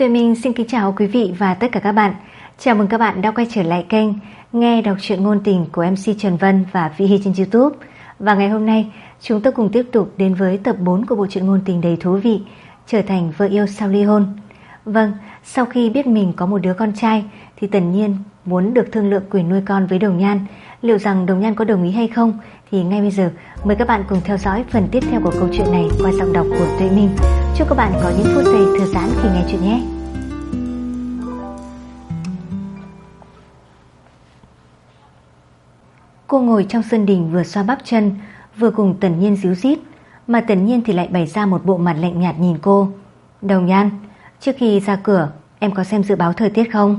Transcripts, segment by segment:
Tuệ Minh xin kính chào quý vị và tất cả các bạn. Chào mừng các bạn đã quay trở lại kênh Nghe đọc truyện ngôn tình của MC Trần Vân và Vy Hi trên YouTube. Và ngày hôm nay chúng tôi cùng tiếp tục đến với tập 4 của bộ truyện ngôn tình đầy thú vị Trở thành vợ yêu sau ly hôn. Vâng, sau khi biết mình có một đứa con trai thì Tần Nhiên muốn được thương lượng quyền nuôi con với Đồng Nhan. Liệu rằng Đồng Nhan có đồng ý hay không thì ngay bây giờ mời các bạn cùng theo dõi phần tiếp theo của câu chuyện này qua giọng đọc của Tuệ Minh. Chúc các bạn có những phút giây thư giãn khi nghe chuyện nhé. Cô ngồi trong sân đình vừa xoa bắp chân vừa cùng Tần Nhiên díu dít, mà Tần Nhiên thì lại bày ra một bộ mặt lạnh nhạt nhìn cô. Đồng Nhan, trước khi ra cửa em có xem dự báo thời tiết không?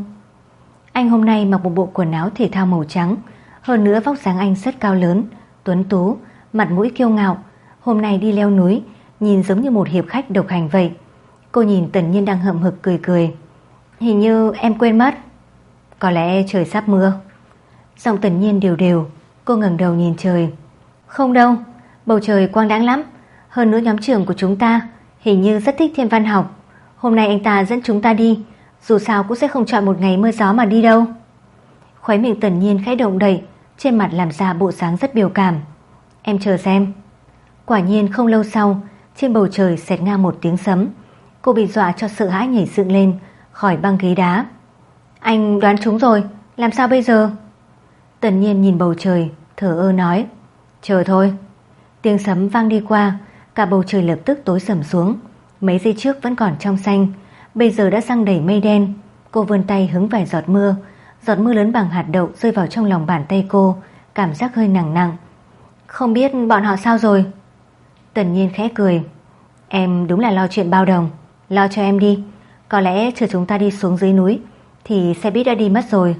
Anh hôm nay mặc một bộ quần áo thể thao màu trắng, hơn nữa vóc dáng anh rất cao lớn, tuấn tú, mặt mũi kiêu ngạo. Hôm nay đi leo núi, nhìn giống như một hiệp khách độc hành vậy. Cô nhìn Tần Nhiên đang hậm hực cười cười. Hình như em quên mất. Có lẽ trời sắp mưa. Giọng Tần Nhiên đều đều. Cô ngẩng đầu nhìn trời. Không đâu, bầu trời quang đãng lắm. Hơn nữa nhóm trưởng của chúng ta hình như rất thích thiên văn học. Hôm nay anh ta dẫn chúng ta đi, dù sao cũng sẽ không chọn một ngày mưa gió mà đi đâu. Khóe miệng Tần Nhiên khẽ động đậy, trên mặt làm ra bộ dáng rất biểu cảm. Em chờ xem. Quả nhiên không lâu sau, trên bầu trời xẹt ngang một tiếng sấm. Cô bị dọa cho sợ hãi nhảy dựng lên khỏi băng ghế đá. Anh đoán trúng rồi, làm sao bây giờ? Tần Nhiên nhìn bầu trời, thở ơ nói. Chờ thôi. Tiếng sấm vang đi qua, cả bầu trời lập tức tối sầm xuống. Mấy giây trước vẫn còn trong xanh, bây giờ đã giăng đầy mây đen. Cô vươn tay hứng vài giọt mưa. Giọt mưa lớn bằng hạt đậu rơi vào trong lòng bàn tay cô, cảm giác hơi nặng nặng. Không biết bọn họ sao rồi? Tần Nhiên khẽ cười. Em đúng là lo chuyện bao đồng. Lo cho em đi. Có lẽ chờ chúng ta đi xuống dưới núi thì xe buýt đã đi mất rồi.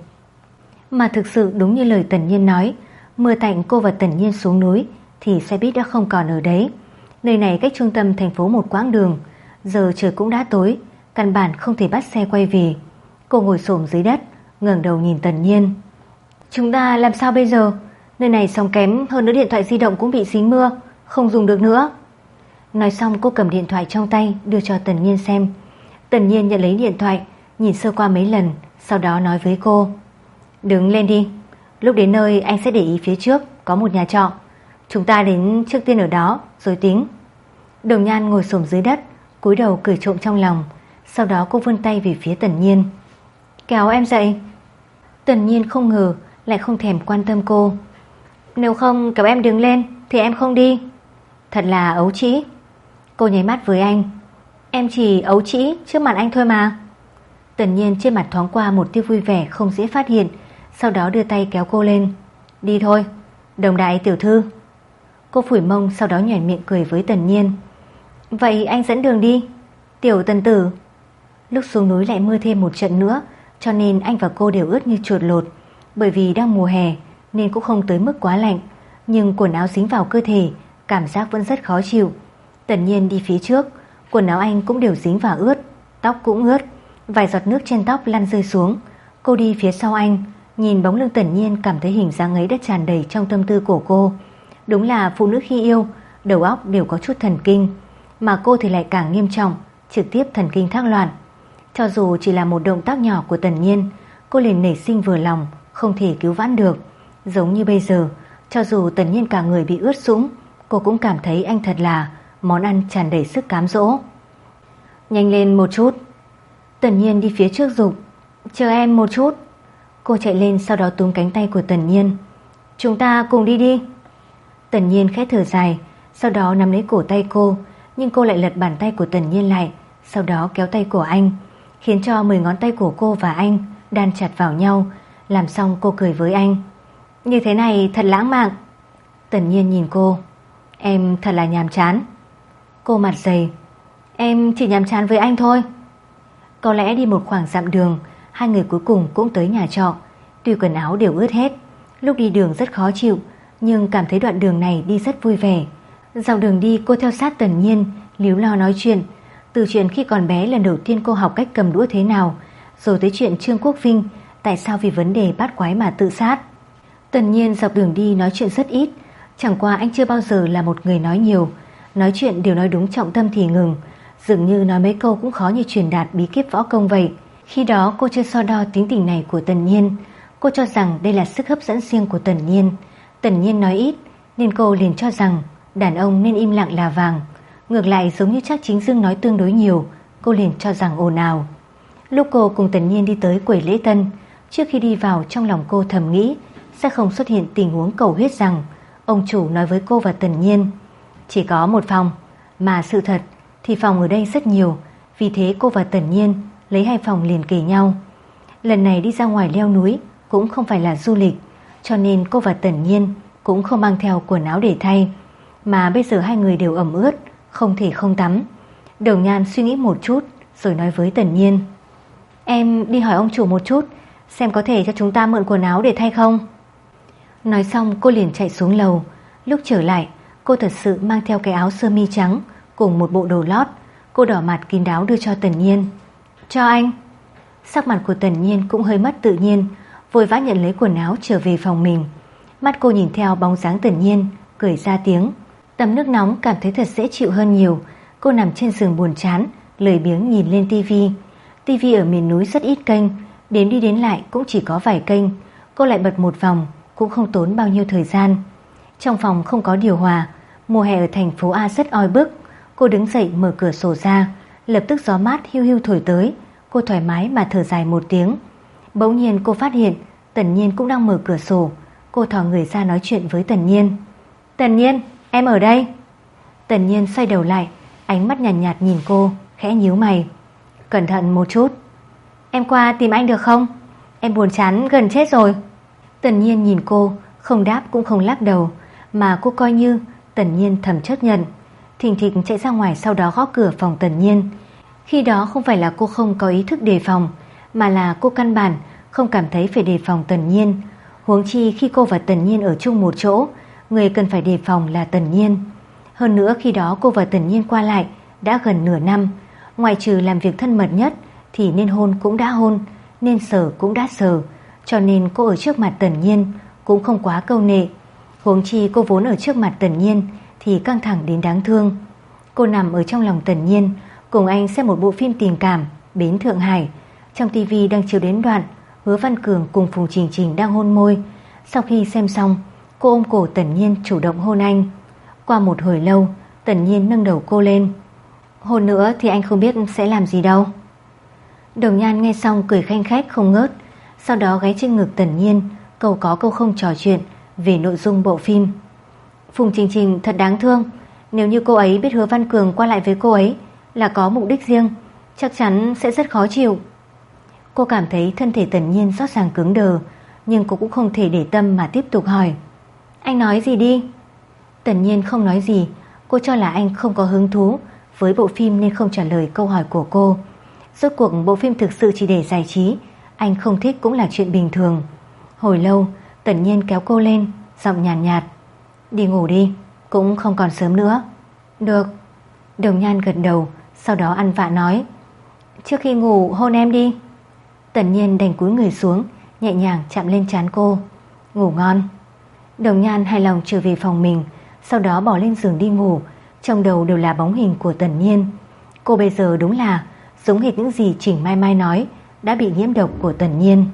Mà thực sự đúng như lời Tần Nhiên nói, mưa tạnh cô và Tần Nhiên xuống núi thì xe buýt đã không còn ở đấy. Nơi này cách trung tâm thành phố một quãng đường. Giờ trời cũng đã tối, căn bản không thể bắt xe quay về. Cô ngồi xổm dưới đất, ngẩng đầu nhìn Tần Nhiên. Chúng ta làm sao bây giờ? Nơi này sóng kém, hơn nữa điện thoại di động cũng bị dính mưa, không dùng được nữa. Nói xong cô cầm điện thoại trong tay đưa cho Tần Nhiên xem. Tần Nhiên nhận lấy điện thoại, nhìn sơ qua mấy lần, sau đó nói với cô. Đứng lên đi, lúc đến nơi anh sẽ để ý phía trước có một nhà trọ. Chúng ta đến trước tiên ở đó rồi tính. Đồng Nhan ngồi xổm dưới đất, cúi đầu cười trộm trong lòng. Sau đó cô vươn tay về phía Tần Nhiên. Kéo em dậy. Tần Nhiên không ngờ lại không thèm quan tâm cô. Nếu không kéo em đứng lên thì em không đi. Thật là ấu trĩ. Cô nháy mắt với anh. Em chỉ ấu trĩ trước mặt anh thôi mà. Tần Nhiên trên mặt thoáng qua một tia vui vẻ không dễ phát hiện, sau đó đưa tay kéo cô lên. Đi thôi, Đồng đại tiểu thư. Cô phủi mông, sau đó nhoẻn miệng cười với Tần Nhiên. Vậy anh dẫn đường đi, tiểu Tần tử. Lúc xuống núi lại mưa thêm một trận nữa, cho nên anh và cô đều ướt như chuột lột. Bởi vì đang mùa hè nên cũng không tới mức quá lạnh, nhưng quần áo dính vào cơ thể, cảm giác vẫn rất khó chịu. Tần Nhiên đi phía trước, quần áo anh cũng đều dính và ướt, tóc cũng ướt, vài giọt nước trên tóc lăn rơi xuống. Cô đi phía sau anh, nhìn bóng lưng Tần Nhiên, cảm thấy hình dáng ấy đã tràn đầy trong tâm tư của cô. Đúng là phụ nữ khi yêu, đầu óc đều có chút thần kinh, mà cô thì lại càng nghiêm trọng, trực tiếp thần kinh thác loạn. Cho dù chỉ là một động tác nhỏ của Tần Nhiên, cô liền nảy sinh vừa lòng, không thể cứu vãn được. Giống như bây giờ, cho dù Tần Nhiên cả người bị ướt sũng, cô cũng cảm thấy anh thật là món ăn tràn đầy sức cám dỗ. Nhanh lên một chút. Tần Nhiên đi phía trước giục. Chờ em một chút. Cô chạy lên, sau đó túm cánh tay của Tần Nhiên. Chúng ta cùng đi đi. Tần Nhiên khẽ thở dài, sau đó nắm lấy cổ tay cô, nhưng cô lại lật bàn tay của Tần Nhiên lại, sau đó kéo tay của anh, khiến cho 10 ngón tay của cô và anh đan chặt vào nhau. Làm xong cô cười với anh. Như thế này thật lãng mạn. Tần Nhiên nhìn cô. Em thật là nhàm chán. Cô mặt dày. Em chỉ nhàm chán với anh thôi. Có lẽ đi một khoảng dặm đường, hai người cuối cùng cũng tới nhà trọ. Tuy quần áo đều ướt hết, lúc đi đường rất khó chịu, nhưng cảm thấy đoạn đường này đi rất vui vẻ. Dọc đường đi cô theo sát Tần Nhiên, líu lo nói chuyện. Từ chuyện khi còn bé lần đầu tiên cô học cách cầm đũa thế nào, rồi tới chuyện Trương Quốc Vinh tại sao vì vấn đề bát quái mà tự sát. Tần Nhiên dọc đường đi nói chuyện rất ít, chẳng qua anh chưa bao giờ là một người nói nhiều, nói chuyện đều nói đúng trọng tâm thì ngừng. dường như nói mấy câu cũng khó như truyền đạt bí kíp võ công vậy. Khi đó cô chưa so đo tính tình này của Tần Nhiên. Cô cho rằng đây là sức hấp dẫn riêng của Tần Nhiên. Tần Nhiên nói ít nên cô liền cho rằng đàn ông nên im lặng là vàng. Ngược lại giống như Trác Chính Dương nói tương đối nhiều, cô liền cho rằng ồn ào. Lúc cô cùng Tần Nhiên đi tới quầy lễ tân, trước khi đi vào trong lòng cô thầm nghĩ sẽ không xuất hiện tình huống cầu huyết rằng ông chủ nói với cô và Tần Nhiên chỉ có một phòng, mà sự thật thì phòng ở đây rất nhiều. Vì thế cô và Tần Nhiên lấy 2 phòng liền kề nhau. Lần này đi ra ngoài leo núi cũng không phải là du lịch, cho nên cô và Tần Nhiên cũng không mang theo quần áo để thay. Mà bây giờ 2 người đều ẩm ướt, không thể không tắm. Đồng Nhan suy nghĩ một chút rồi nói với Tần Nhiên: "Em đi hỏi ông chủ một chút, xem có thể cho chúng ta mượn quần áo để thay không?" Nói xong cô liền chạy xuống lầu. Lúc trở lại, cô thật sự mang theo cái áo sơ mi trắng cùng một bộ đồ lót. Cô đỏ mặt kín đáo đưa cho Tần Nhiên. "Cho anh." Sắc mặt của Tần Nhiên cũng hơi mất tự nhiên, vội vã nhận lấy quần áo trở về phòng mình. Mắt cô nhìn theo bóng dáng Tần Nhiên, cười ra tiếng. Tắm nước nóng cảm thấy thật dễ chịu hơn nhiều. Cô nằm trên giường buồn chán, lười biếng nhìn lên tivi. Tivi ở miền núi rất ít kênh, đến đi đến lại cũng chỉ có vài kênh. Cô lại bật một vòng, cũng không tốn bao nhiêu thời gian. Trong phòng không có điều hòa, mùa hè ở thành phố A rất oi bức. Cô đứng dậy mở cửa sổ ra, lập tức gió mát hiu hiu thổi tới. Cô thoải mái mà thở dài một tiếng. Bỗng nhiên cô phát hiện Tần Nhiên cũng đang mở cửa sổ. Cô thò người ra nói chuyện với Tần Nhiên. "Tần Nhiên, em ở đây." Tần Nhiên xoay đầu lại, ánh mắt nhàn nhạt nhìn cô, khẽ nhíu mày. "Cẩn thận một chút." "Em qua tìm anh được không? Em buồn chán gần chết rồi." Tần Nhiên nhìn cô, không đáp cũng không lắc đầu, mà cô coi như Tần Nhiên thầm chấp nhận. Thình thịch chạy ra ngoài, sau đó gõ cửa phòng Tần Nhiên. Khi đó không phải là cô không có ý thức đề phòng, mà là cô căn bản không cảm thấy phải đề phòng Tần Nhiên. Huống chi khi cô và Tần Nhiên ở chung một chỗ, người cần phải đề phòng là Tần Nhiên. Hơn nữa khi đó cô và Tần Nhiên qua lại đã gần nửa năm, ngoại trừ làm việc thân mật nhất thì nên hôn cũng đã hôn, nên sờ cũng đã sờ, cho nên cô ở trước mặt Tần Nhiên cũng không quá câu nệ. Huống chi cô vốn ở trước mặt Tần Nhiên thì căng thẳng đến đáng thương. Cô nằm ở trong lòng Tần Nhiên, cùng anh xem một bộ phim tình cảm Bến Thượng Hải. Trong tivi đang chiếu đến đoạn Hứa Văn Cường cùng Phùng Trình Trình đang hôn môi. Sau khi xem xong, cô ôm cổ Tần Nhiên chủ động hôn anh. Qua một hồi lâu, Tần Nhiên nâng đầu cô lên. "Hôn nữa thì anh không biết sẽ làm gì đâu." Đồng Nhan nghe xong cười khanh khách không ngớt, sau đó gáy trên ngực Tần Nhiên, câu có câu không trò chuyện về nội dung bộ phim. "Phùng Trình Trình thật đáng thương, nếu như cô ấy biết Hứa Văn Cường qua lại với cô ấy là có mục đích riêng, chắc chắn sẽ rất khó chịu." Cô cảm thấy thân thể Tần Nhiên rõ ràng cứng đờ, nhưng cô cũng không thể để tâm mà tiếp tục hỏi. "Anh nói gì đi." Tần Nhiên không nói gì. Cô cho là anh không có hứng thú với bộ phim nên không trả lời câu hỏi của cô. Rốt cuộc bộ phim thực sự chỉ để giải trí, anh không thích cũng là chuyện bình thường. Hồi lâu Tần Nhiên kéo cô lên, giọng nhàn nhạt: "Đi ngủ đi, cũng không còn sớm nữa." "Được." Đồng Nhan gật đầu, sau đó ăn vạ nói: "Trước khi ngủ hôn em đi." Tần Nhiên đành cúi người xuống, nhẹ nhàng chạm lên trán cô. "Ngủ ngon." Đồng Nhan hài lòng trở về phòng mình, sau đó bỏ lên giường đi ngủ. Trong đầu đều là bóng hình của Tần Nhiên. Cô bây giờ đúng là giống hệt những gì Trình Mai Mai nói đã bị nhiễm độc của Tần Nhiên.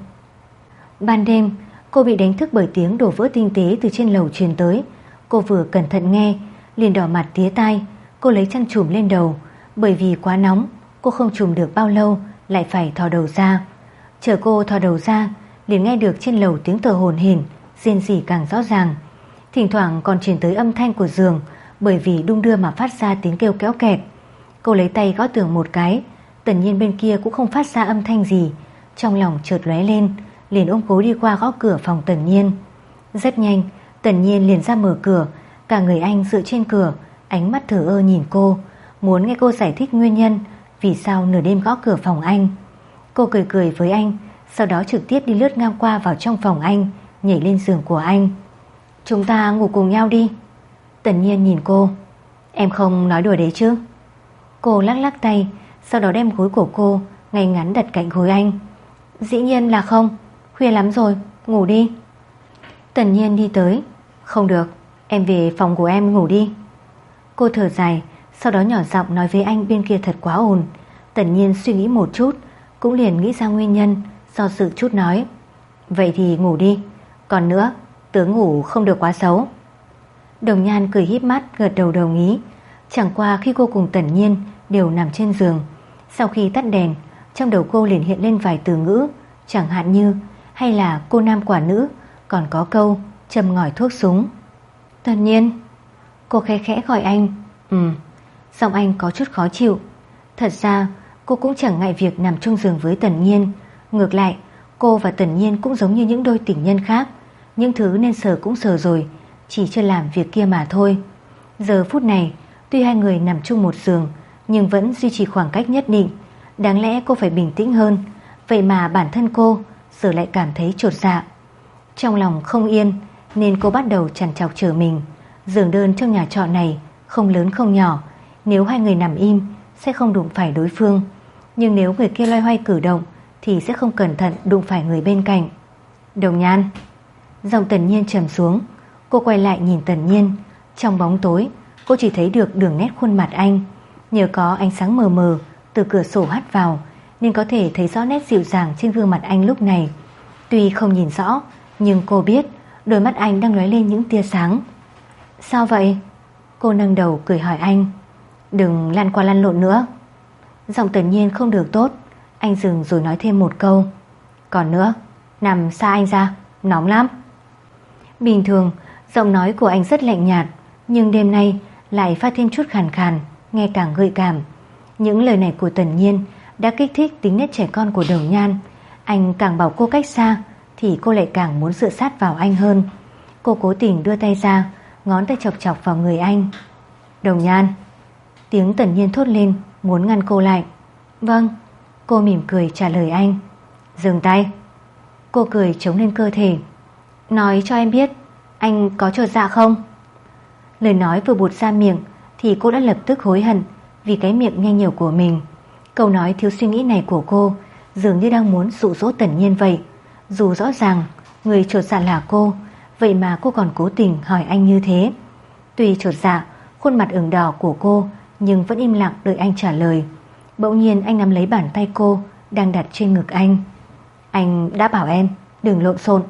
Ban đêm cô bị đánh thức bởi tiếng đổ vỡ tinh tế từ trên lầu truyền tới. Cô vừa cẩn thận nghe liền đỏ mặt tía tai. Cô lấy chăn trùm lên đầu, bởi vì quá nóng cô không trùm được bao lâu lại phải thò đầu ra. Chờ cô thò đầu ra liền nghe được trên lầu tiếng thở hổn hển, rên rỉ càng rõ ràng. Thỉnh thoảng còn truyền tới âm thanh của giường, bởi vì đung đưa mà phát ra tiếng kêu kéo kẹt. Cô lấy tay gõ tường một cái, Tần Nhiên bên kia cũng không phát ra âm thanh gì. Trong lòng chợt lóe lên, liền ôm cố đi qua gõ cửa phòng Tần Nhiên. Rất nhanh Tần Nhiên liền ra mở cửa. Cả người anh dựa trên cửa, ánh mắt thờ ơ nhìn cô, muốn nghe cô giải thích nguyên nhân vì sao nửa đêm gõ cửa phòng anh. Cô cười cười với anh, sau đó trực tiếp đi lướt ngang qua vào trong phòng anh, nhảy lên giường của anh. "Chúng ta ngủ cùng nhau đi." Tần Nhiên nhìn cô. "Em không nói đùa đấy chứ?" Cô lắc lắc tay, sau đó đem gối của cô ngay ngắn đặt cạnh gối anh. "Dĩ nhiên là không, khuya lắm rồi, ngủ đi." Tần Nhiên đi tới. "Không được, em về phòng của em ngủ đi." Cô thở dài, sau đó nhỏ giọng nói với anh bên kia thật quá ồn. Tần Nhiên suy nghĩ một chút, cũng liền nghĩ ra nguyên nhân, do dự chút nói: vậy thì ngủ đi, còn nữa, tớ ngủ không được quá xấu. Đồng Nhan cười híp mắt gật đầu đồng ý. Chẳng qua khi cô cùng Tần Nhiên đều nằm trên giường, sau khi tắt đèn, trong đầu cô liền hiện lên vài từ ngữ, chẳng hạn như hay là cô nam quả nữ, còn có câu châm ngòi thuốc súng. Tần Nhiên. Cô khẽ khẽ gọi anh. Giọng anh có chút khó chịu. Thật ra cô cũng chẳng ngại việc nằm chung giường với Tần Nhiên. Ngược lại, cô và Tần Nhiên cũng giống như những đôi tình nhân khác, những thứ nên sờ cũng sờ rồi, chỉ chưa làm việc kia mà thôi. Giờ phút này, tuy hai người nằm chung một giường, nhưng vẫn duy trì khoảng cách nhất định. Đáng lẽ cô phải bình tĩnh hơn, vậy mà bản thân cô giờ lại cảm thấy chột dạ. Trong lòng không yên, nên cô bắt đầu trằn trọc trở mình. Giường đơn trong nhà trọ này không lớn không nhỏ, nếu hai người nằm im sẽ không đụng phải đối phương, nhưng nếu người kia loay hoay cử động thì sẽ không cẩn thận đụng phải người bên cạnh. Đồng Nhan. Giọng Tần Nhiên trầm xuống. Cô quay lại nhìn Tần Nhiên. Trong bóng tối, cô chỉ thấy được đường nét khuôn mặt anh. Nhờ có ánh sáng mờ mờ từ cửa sổ hắt vào, nên có thể thấy rõ nét dịu dàng trên gương mặt anh lúc này. Tuy không nhìn rõ, nhưng cô biết đôi mắt anh đang lóe lên những tia sáng. Sao vậy? Cô nâng đầu cười hỏi anh. Đừng lăn qua lăn lộn nữa. Giọng Tần Nhiên không được tốt. Anh dừng rồi nói thêm một câu. Còn nữa, nằm xa anh ra, nóng lắm. Bình thường giọng nói của anh rất lạnh nhạt, nhưng đêm nay lại phát thêm chút khàn khàn, nghe càng gợi cảm. Những lời này của Tần Nhiên đã kích thích tính nết trẻ con của Đồng Nhan. Anh càng bảo cô cách xa thì cô lại càng muốn dựa sát vào anh hơn. Cô cố tình đưa tay ra, ngón tay chọc chọc vào người anh. Đồng Nhan. Tiếng Tần Nhiên thốt lên, muốn ngăn cô lại. Vâng. Cô mỉm cười trả lời anh. Dừng tay. Cô cười chống lên cơ thể. Nói cho em biết, anh có chột dạ không? Lời nói vừa buột ra miệng thì cô đã lập tức hối hận vì cái miệng nhanh nhiều của mình. Câu nói thiếu suy nghĩ này của cô dường như đang muốn dụ dỗ Tần Nhiên vậy. Dù rõ ràng người chột dạ là cô, vậy mà cô còn cố tình hỏi anh như thế. Tuy chột dạ, khuôn mặt ửng đỏ của cô, nhưng vẫn im lặng đợi anh trả lời. Bỗng nhiên anh nắm lấy bàn tay cô đang đặt trên ngực anh. Anh đã bảo em đừng lộn xộn.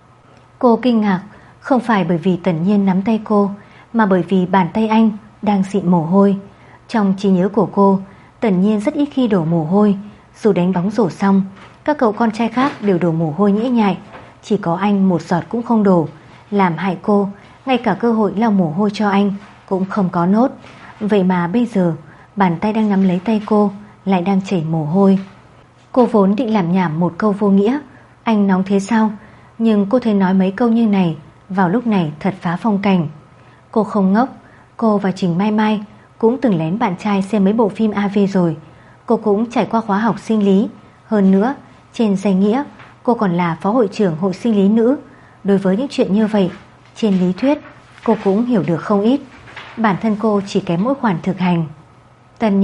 Cô kinh ngạc, không phải bởi vì Tần Nhiên nắm tay cô, mà bởi vì bàn tay anh đang dịn mồ hôi. Trong trí nhớ của cô, Tần Nhiên rất ít khi đổ mồ hôi. Dù đánh bóng rổ xong, các cậu con trai khác đều đổ mồ hôi nhễ nhại, chỉ có anh một giọt cũng không đổ, làm hại cô ngay cả cơ hội lau mồ hôi cho anh cũng không có nốt. Vậy mà bây giờ bàn tay đang nắm lấy tay cô lại đang chảy mồ hôi. Cô vốn định làm nhảm một câu vô nghĩa, anh nóng thế sao, nhưng cô thấy nói mấy câu như này vào lúc này thật phá phong cảnh. Cô không ngốc, cô và Trình Mai Mai cũng từng lén bạn trai xem mấy bộ phim AV rồi. Cô cũng trải qua khóa học sinh lý. Hơn nữa, trên danh nghĩa cô còn là phó hội trưởng hội sinh lý nữ. Đối với những chuyện như vậy, trên lý thuyết cô cũng hiểu được không ít. Bản thân cô chỉ kém mỗi khoản thực hành. Tần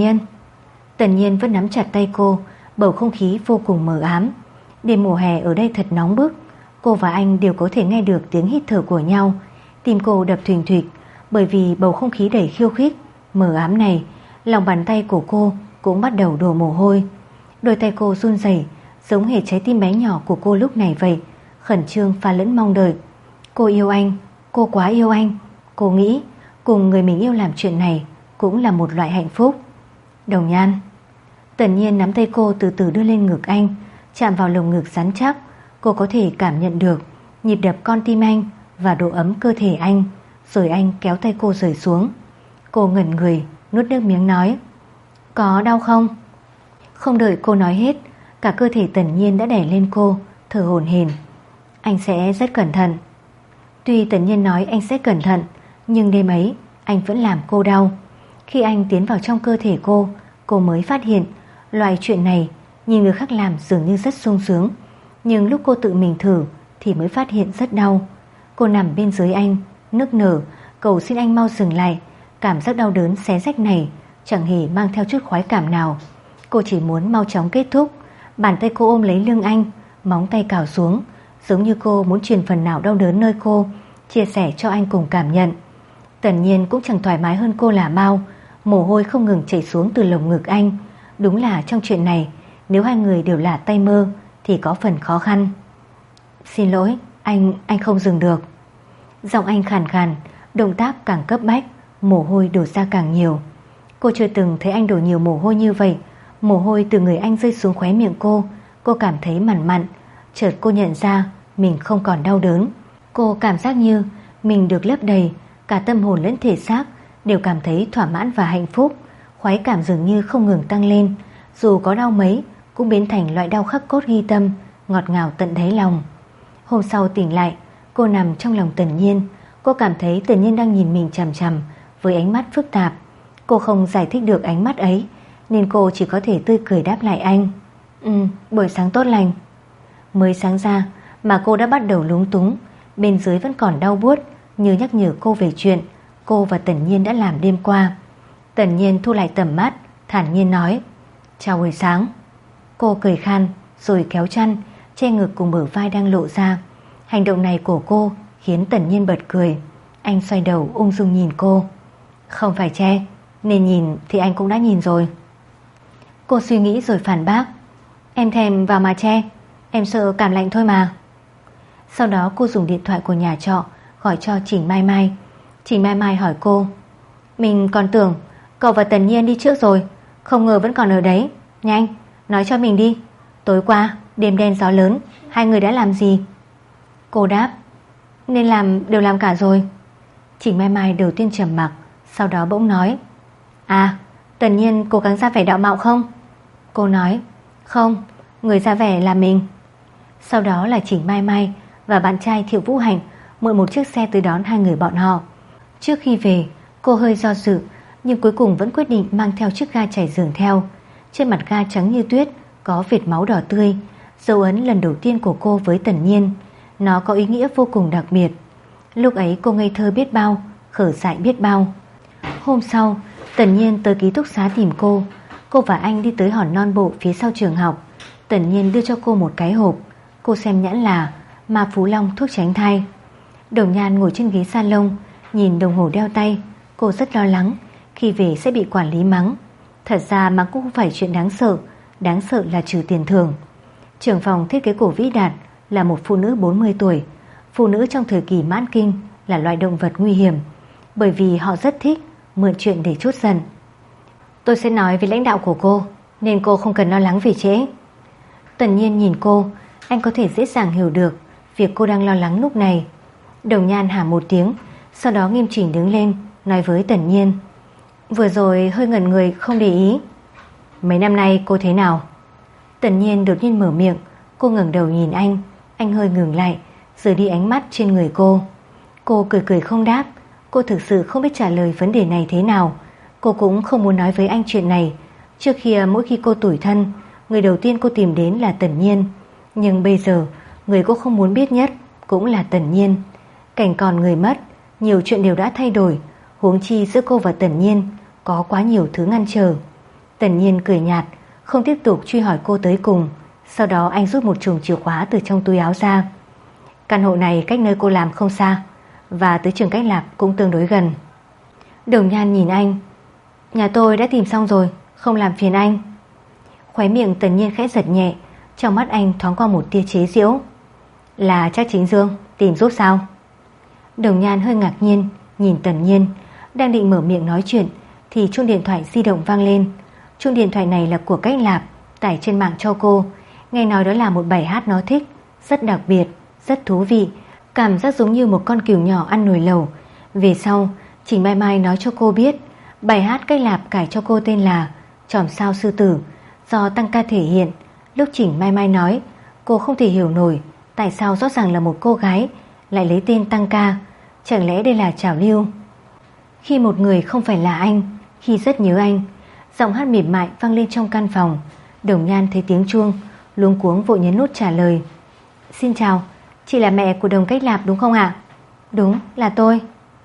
Nhiên vẫn nắm chặt tay cô. Bầu không khí vô cùng mờ ám. Đêm mùa hè ở đây thật nóng bức. Cô và anh đều có thể nghe được tiếng hít thở của nhau. Tim cô đập thình thịch, bởi vì bầu không khí đầy khiêu khích mờ ám này. Lòng bàn tay của cô cũng bắt đầu đổ mồ hôi. Đôi tay cô run rẩy, giống hệt trái tim bé nhỏ của cô lúc này vậy, khẩn trương pha lẫn mong đợi. Cô yêu anh, cô quá yêu anh. Cô nghĩ cùng người mình yêu làm chuyện này cũng là một loại hạnh phúc. Đồng Nhan. Tần Nhiên nắm tay cô từ từ đưa lên ngực anh, chạm vào lồng ngực rắn chắc. Cô có thể cảm nhận được nhịp đập con tim anh và độ ấm cơ thể anh. Rồi anh kéo tay cô rời xuống. Cô ngẩn người, nuốt nước miếng nói. Có đau không? Không đợi cô nói hết, cả cơ thể Tần Nhiên đã đè lên cô, thở hổn hển. Anh sẽ rất cẩn thận. Tuy Tần Nhiên nói anh sẽ cẩn thận, nhưng đêm ấy anh vẫn làm cô đau. Khi anh tiến vào trong cơ thể cô mới phát hiện loại chuyện này nhìn người khác làm dường như rất sung sướng, nhưng lúc cô tự mình thử thì mới phát hiện rất đau. Cô nằm bên dưới anh, nức nở, cầu xin anh mau dừng lại. Cảm giác đau đớn xé rách này chẳng hề mang theo chút khoái cảm nào. Cô chỉ muốn mau chóng kết thúc. Bàn tay cô ôm lấy lưng anh, móng tay cào xuống, giống như cô muốn truyền phần nào đau đớn nơi cô, chia sẻ cho anh cùng cảm nhận. Tần Nhiên cũng chẳng thoải mái hơn cô là bao. Mồ hôi không ngừng chảy xuống từ lồng ngực anh. Đúng là trong chuyện này, nếu hai người đều là tay mơ thì có phần khó khăn. Xin lỗi, anh không dừng được. Giọng anh khàn khàn, động tác càng cấp bách, mồ hôi đổ ra càng nhiều. Cô chưa từng thấy anh đổ nhiều mồ hôi như vậy. Mồ hôi từ người anh rơi xuống khóe miệng cô cảm thấy mặn mặn. Chợt cô nhận ra mình không còn đau đớn. Cô cảm giác như mình được lấp đầy, cả tâm hồn lẫn thể xác đều cảm thấy thỏa mãn và hạnh phúc. Khoái cảm dường như không ngừng tăng lên, dù có đau mấy cũng biến thành loại đau khắc cốt ghi tâm, ngọt ngào tận đáy lòng. Hôm sau tỉnh lại, cô nằm trong lòng Tần Nhiên. Cô cảm thấy Tần Nhiên đang nhìn mình chằm chằm với ánh mắt phức tạp. Cô không giải thích được ánh mắt ấy, nên cô chỉ có thể tươi cười đáp lại anh. Buổi sáng tốt lành. Mới sáng ra mà cô đã bắt đầu lúng túng. Bên dưới vẫn còn đau buốt, như nhắc nhở cô về chuyện cô và Tần Nhiên đã làm đêm qua. Tần Nhiên thu lại tầm mắt, thản nhiên nói: Chào buổi sáng. Cô cười khan rồi kéo chăn che ngực cùng bờ vai đang lộ ra. Hành động này của cô khiến Tần Nhiên bật cười. Anh xoay đầu ung dung nhìn cô. Không phải che, nên nhìn thì anh cũng đã nhìn rồi. Cô suy nghĩ rồi phản bác: Em thèm vào mà che, em sợ cảm lạnh thôi mà. Sau đó cô dùng điện thoại của nhà trọ gọi cho Trình Mai Mai. Trình Mai Mai hỏi cô: Mình còn tưởng cậu và Tần Nhiên đi trước rồi, không ngờ vẫn còn ở đấy. Nhanh, nói cho mình đi, tối qua đêm đen gió lớn hai người đã làm gì? Cô đáp: Nên làm đều làm cả rồi. Trình Mai Mai đầu tiên trầm mặc, sau đó bỗng nói: À, Tần Nhiên cố gắng ra vẻ đạo mạo không? Cô nói: Không, người ra vẻ là mình. Sau đó là Trình Mai Mai và bạn trai Thiệu Vũ Hành mượn một chiếc xe tới đón hai người bọn họ. Trước khi về, cô hơi do dự, nhưng cuối cùng vẫn quyết định mang theo chiếc ga trải giường theo. Trên mặt ga trắng như tuyết có vệt máu đỏ tươi, dấu ấn lần đầu tiên của cô với Tần Nhiên. Nó có ý nghĩa vô cùng đặc biệt. Lúc ấy cô ngây thơ biết bao, khở dại biết bao. Hôm sau, Tần Nhiên tới ký túc xá tìm cô. Cô và anh đi tới hòn non bộ phía sau trường học. Tần Nhiên đưa cho cô một cái hộp. Cô xem nhãn là Ma Phú Long thuốc tránh thai. Đồng Nhan ngồi trên ghế salon, nhìn đồng hồ đeo tay. Cô rất lo lắng khi về sẽ bị quản lý mắng. Thật ra mắng cũng không phải chuyện đáng sợ là trừ tiền thưởng. Trưởng phòng thiết kế của Vĩ Đạt là một phụ nữ 40 tuổi. Phụ nữ trong thời kỳ mãn kinh là loại động vật nguy hiểm, bởi vì họ rất thích mượn chuyện để trút giận. Tôi sẽ nói với lãnh đạo của cô, nên cô không cần lo lắng về trễ. Tần Nhiên nhìn cô, anh có thể dễ dàng hiểu được việc cô đang lo lắng lúc này. Đồng Nhan hả một tiếng, sau đó nghiêm chỉnh đứng lên, nói với Tần Nhiên: Vừa rồi hơi ngẩn người không để ý. Mấy năm nay cô thế nào? Tần Nhiên đột nhiên mở miệng. Cô ngẩng đầu nhìn anh hơi ngừng lại, rời đi ánh mắt trên người cô. Cô cười không đáp. Cô thực sự không biết trả lời vấn đề này thế nào. Cô cũng không muốn nói với anh chuyện này. Trước kia mỗi khi cô tủi thân, người đầu tiên cô tìm đến là Tần Nhiên. Nhưng bây giờ người cô không muốn biết nhất cũng là Tần Nhiên. Cảnh còn người mất, nhiều chuyện đều đã thay đổi. Huống chi giữa cô và Tần Nhiên có quá nhiều thứ ngăn trở. Tần Nhiên cười nhạt, không tiếp tục truy hỏi cô tới cùng. Sau đó anh rút một chùm chìa khóa từ trong túi áo ra. Căn hộ này cách nơi cô làm không xa, và tới trường Cách Lạp cũng tương đối gần. Đồng Nhan nhìn anh: Nhà tôi đã tìm xong rồi, không làm phiền anh. Khóe miệng Tần Nhiên khẽ giật nhẹ, trong mắt anh thoáng qua một tia chế giễu. Là Trác Chính Dương tìm giúp sao? Đồng Nhan hơi ngạc nhiên nhìn Tần Nhiên, đang định mở miệng nói chuyện thì chuông điện thoại di động vang lên. Chuông điện thoại này là của Cách Lạp tải trên mạng cho cô. Nghe nói đó là một bài hát nó thích, rất đặc biệt, rất thú vị, cảm giác giống như một con cừu nhỏ ăn nồi lẩu. Về sau Trình Mai Mai nói cho cô biết bài hát Cách Lạp cải cho cô tên là Chòm Sao Sư Tử, do Tăng Ca thể hiện. Lúc Trình Mai Mai nói, cô không thể hiểu nổi tại sao rõ ràng là một cô gái lại lấy tên Tăng Ca. Chẳng lẽ đây là trào lưu? Khi một người không phải là anh, khi rất nhớ anh. Giọng hát mỉm mại vang lên trong căn phòng. Đồng Nhan thấy tiếng chuông, luống cuống vội nhấn nút trả lời. Xin chào, chị là mẹ của Đồng Cách Lạp đúng không ạ? Đúng, là tôi.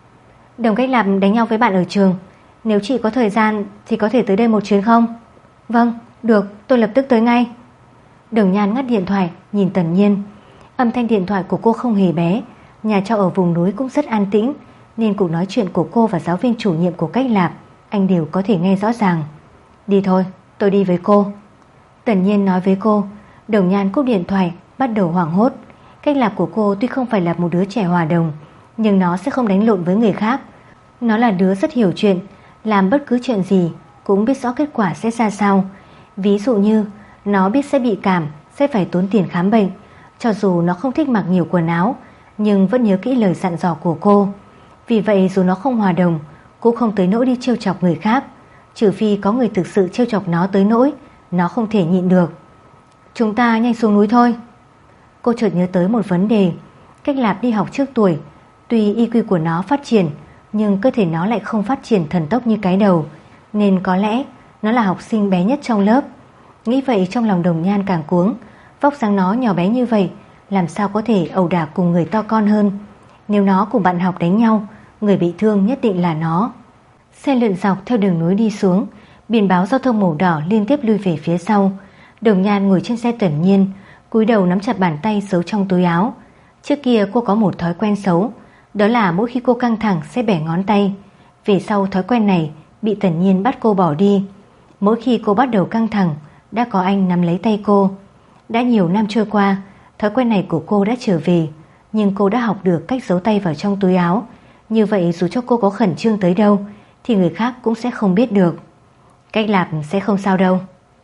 Đồng Cách Lạp đánh nhau với bạn ở trường. Nếu chị có thời gian thì có thể tới đây một chuyến không? Vâng, được, tôi lập tức tới ngay. Đồng Nhan ngắt điện thoại, nhìn Tần Nhiên. Âm thanh điện thoại của cô không hề bé. Nhà trọ ở vùng núi cũng rất an tĩnh, nên cuộc nói chuyện của cô và giáo viên chủ nhiệm của Cách Lạp anh đều có thể nghe rõ ràng. Đi thôi, tôi đi với cô. Tần Nhiên nói với cô. Đồng Nhan cúp điện thoại, bắt đầu hoảng hốt. Cách làm của cô tuy không phải là một đứa trẻ hòa đồng, nhưng nó sẽ không đánh lộn với người khác. Nó là đứa rất hiểu chuyện, làm bất cứ chuyện gì cũng biết rõ kết quả sẽ ra sao. Ví dụ như nó biết sẽ bị cảm, sẽ phải tốn tiền khám bệnh. Cho dù nó không thích mặc nhiều quần áo, nhưng vẫn nhớ kỹ lời dặn dò của cô. Vì vậy dù nó không hòa đồng, cũng không tới nỗi đi trêu chọc người khác, trừ phi có người thực sự trêu chọc nó tới nỗi nó không thể nhịn được. Chúng ta nhanh xuống núi thôi. Cô chợt nhớ tới một vấn đề. Cách Lạp đi học trước tuổi, tuy IQ của nó phát triển, nhưng cơ thể nó lại không phát triển thần tốc như cái đầu, nên có lẽ nó là học sinh bé nhất trong lớp. Nghĩ vậy trong lòng Đồng Nhan càng cuống. Vóc dáng nó nhỏ bé như vậy, làm sao có thể ẩu đả cùng người to con hơn. Nếu nó cùng bạn học đánh nhau, người bị thương nhất định là nó. Xe lượn dọc theo đường núi đi xuống, biển báo giao thông màu đỏ liên tiếp lui về phía sau. Đồng Nhan ngồi trên xe Tần Nhiên, cúi đầu nắm chặt bàn tay giấu trong túi áo. Trước kia cô có một thói quen xấu, đó là mỗi khi cô căng thẳng sẽ bẻ ngón tay. Về sau thói quen này bị Tần Nhiên bắt cô bỏ đi. Mỗi khi cô bắt đầu căng thẳng, đã có anh nắm lấy tay cô. Đã nhiều năm trôi qua, thói quen này của cô đã trở về, nhưng cô đã học được cách giấu tay vào trong túi áo. Như vậy dù cho cô có khẩn trương tới đâu thì người khác cũng sẽ không biết được. Cách Lạp sẽ không sao đâu.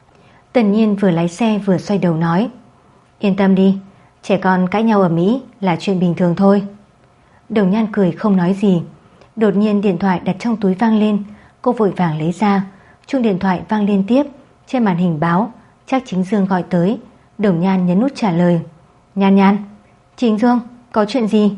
Tần Nhiên vừa lái xe vừa xoay đầu nói. Yên tâm đi, trẻ con cãi nhau ở Mỹ là chuyện bình thường thôi. Đồng Nhan cười không nói gì. Đột nhiên điện thoại đặt trong túi vang lên. Cô vội vàng lấy ra. Chuông điện thoại vang liên tiếp. Trên màn hình báo Trác Chính Dương gọi tới. Đồng Nhan nhấn nút trả lời. Nhan Nhan. Chính Dương, có chuyện gì?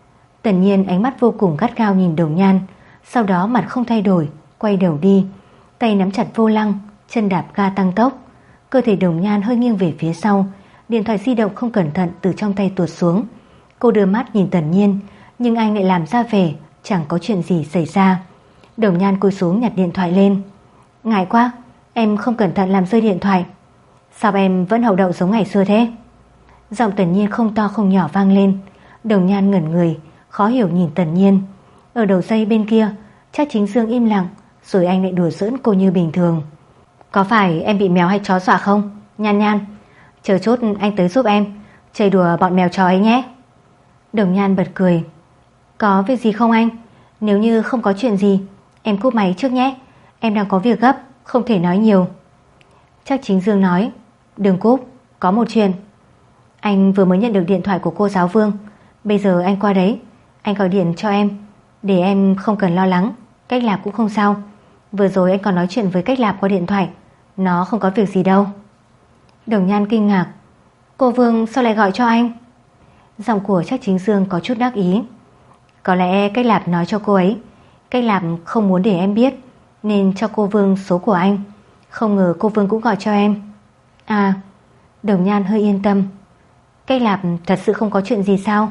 Tần Nhiên ánh mắt vô cùng gắt gao nhìn Đồng Nhan, sau đó mặt không thay đổi, quay đầu đi, tay nắm chặt vô lăng, chân đạp ga tăng tốc. Cơ thể Đồng Nhan hơi nghiêng về phía sau, điện thoại di động không cẩn thận từ trong tay tuột xuống. Cô đưa mắt nhìn Tần Nhiên, nhưng anh lại làm ra vẻ chẳng có chuyện gì xảy ra. Đồng Nhan cúi xuống nhặt điện thoại lên. Ngại quá, em không cẩn thận làm rơi điện thoại. Sao em vẫn hậu đậu giống ngày xưa thế? Giọng Tần Nhiên không to không nhỏ vang lên. Đồng Nhan ngẩn người, khó hiểu nhìn Tần Nhiên. Ở đầu dây bên kia Trác Chính Dương im lặng, rồi anh lại đùa giỡn cô như bình thường. Có phải em bị mèo hay chó dọa không? Nhan Nhan, chờ chút anh tới giúp em chơi đùa bọn mèo chó ấy nhé. Đồng Nhan bật cười. Có việc gì không anh? Nếu như không có chuyện gì, em cúp máy trước nhé. Em đang có việc gấp, không thể nói nhiều. Trác Chính Dương nói. Đừng cúp, có một chuyện. Anh vừa mới nhận được điện thoại của cô giáo Vương. Bây giờ anh qua đấy, anh gọi điện cho em, để em không cần lo lắng. Cách Lạp cũng không sao. Vừa rồi anh còn nói chuyện với Cách Lạp qua điện thoại, nó không có việc gì đâu. Đồng Nhan kinh ngạc. Cô Vương sao lại gọi cho anh? Giọng của Trác Chính Dương có chút đắc ý. Có lẽ Cách Lạp nói cho cô ấy. Cách Lạp không muốn để em biết, nên cho cô Vương số của anh. Không ngờ cô Vương cũng gọi cho em. À, Đồng Nhan hơi yên tâm. Cách Lạp thật sự không có chuyện gì sao?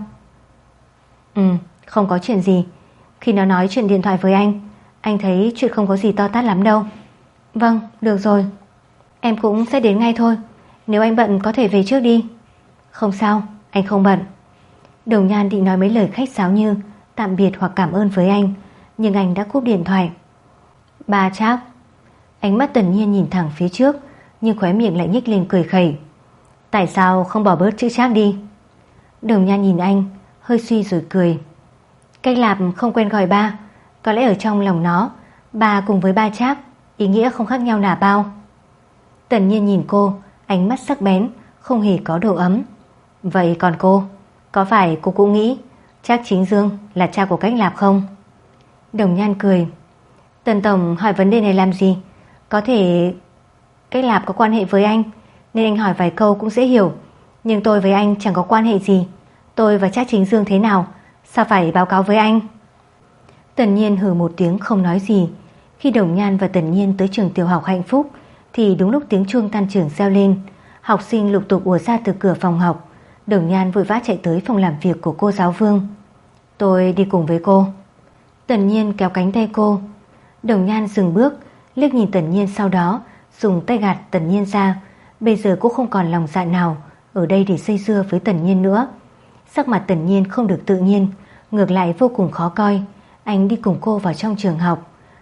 Không có chuyện gì. Khi nó nói chuyện điện thoại với anh thấy chuyện không có gì to tát lắm đâu. Vâng, được rồi. Em cũng sẽ đến ngay thôi. Nếu anh bận có thể về trước đi. Không sao, anh không bận. Đồng Nhan định nói mấy lời khách sáo như tạm biệt hoặc cảm ơn với anh, nhưng anh đã cúp điện thoại. Ba Trác. Ánh mắt Tần Nhiên nhìn thẳng phía trước, nhưng khóe miệng lại nhếch lên cười khẩy. Tại sao không bỏ bớt chữ Trác đi? Đồng Nhan nhìn anh, hơi suy rồi cười. Cách Lạp không quen gọi ba. Có lẽ ở trong lòng nó, ba cùng với ba Trác ý nghĩa không khác nhau là bao. Tần Nhiên nhìn cô, ánh mắt sắc bén, không hề có độ ấm. Vậy còn cô, có phải cô cũng nghĩ Trác Chính Dương là cha của Cách Lạp không? Đồng Nhan cười. Tần tổng hỏi vấn đề này làm gì? Có thể Cách Lạp có quan hệ với anh, nên anh hỏi vài câu cũng dễ hiểu. Nhưng tôi với anh chẳng có quan hệ gì. Tôi và Trác Chính Dương thế nào, sao phải báo cáo với anh? Tần Nhiên hừ một tiếng không nói gì. Khi Đồng Nhan và Tần Nhiên tới trường tiểu học Hạnh Phúc thì đúng lúc tiếng chuông tan trường reo lên. Học sinh lục tục ùa ra từ cửa phòng học. Đồng Nhan vội vã chạy tới phòng làm việc của cô giáo Vương. Tôi đi cùng với cô. Tần Nhiên kéo cánh tay cô. Đồng Nhan dừng bước, liếc nhìn Tần Nhiên, sau đó dùng tay gạt Tần Nhiên ra. Bây giờ cô không còn lòng dạ nào ở đây để dây dưa với Tần Nhiên nữa. Sắc mặt Tần Nhiên không được tự nhiên, ngược lại vô cùng khó coi. Anh đi cùng cô vào trong trường học.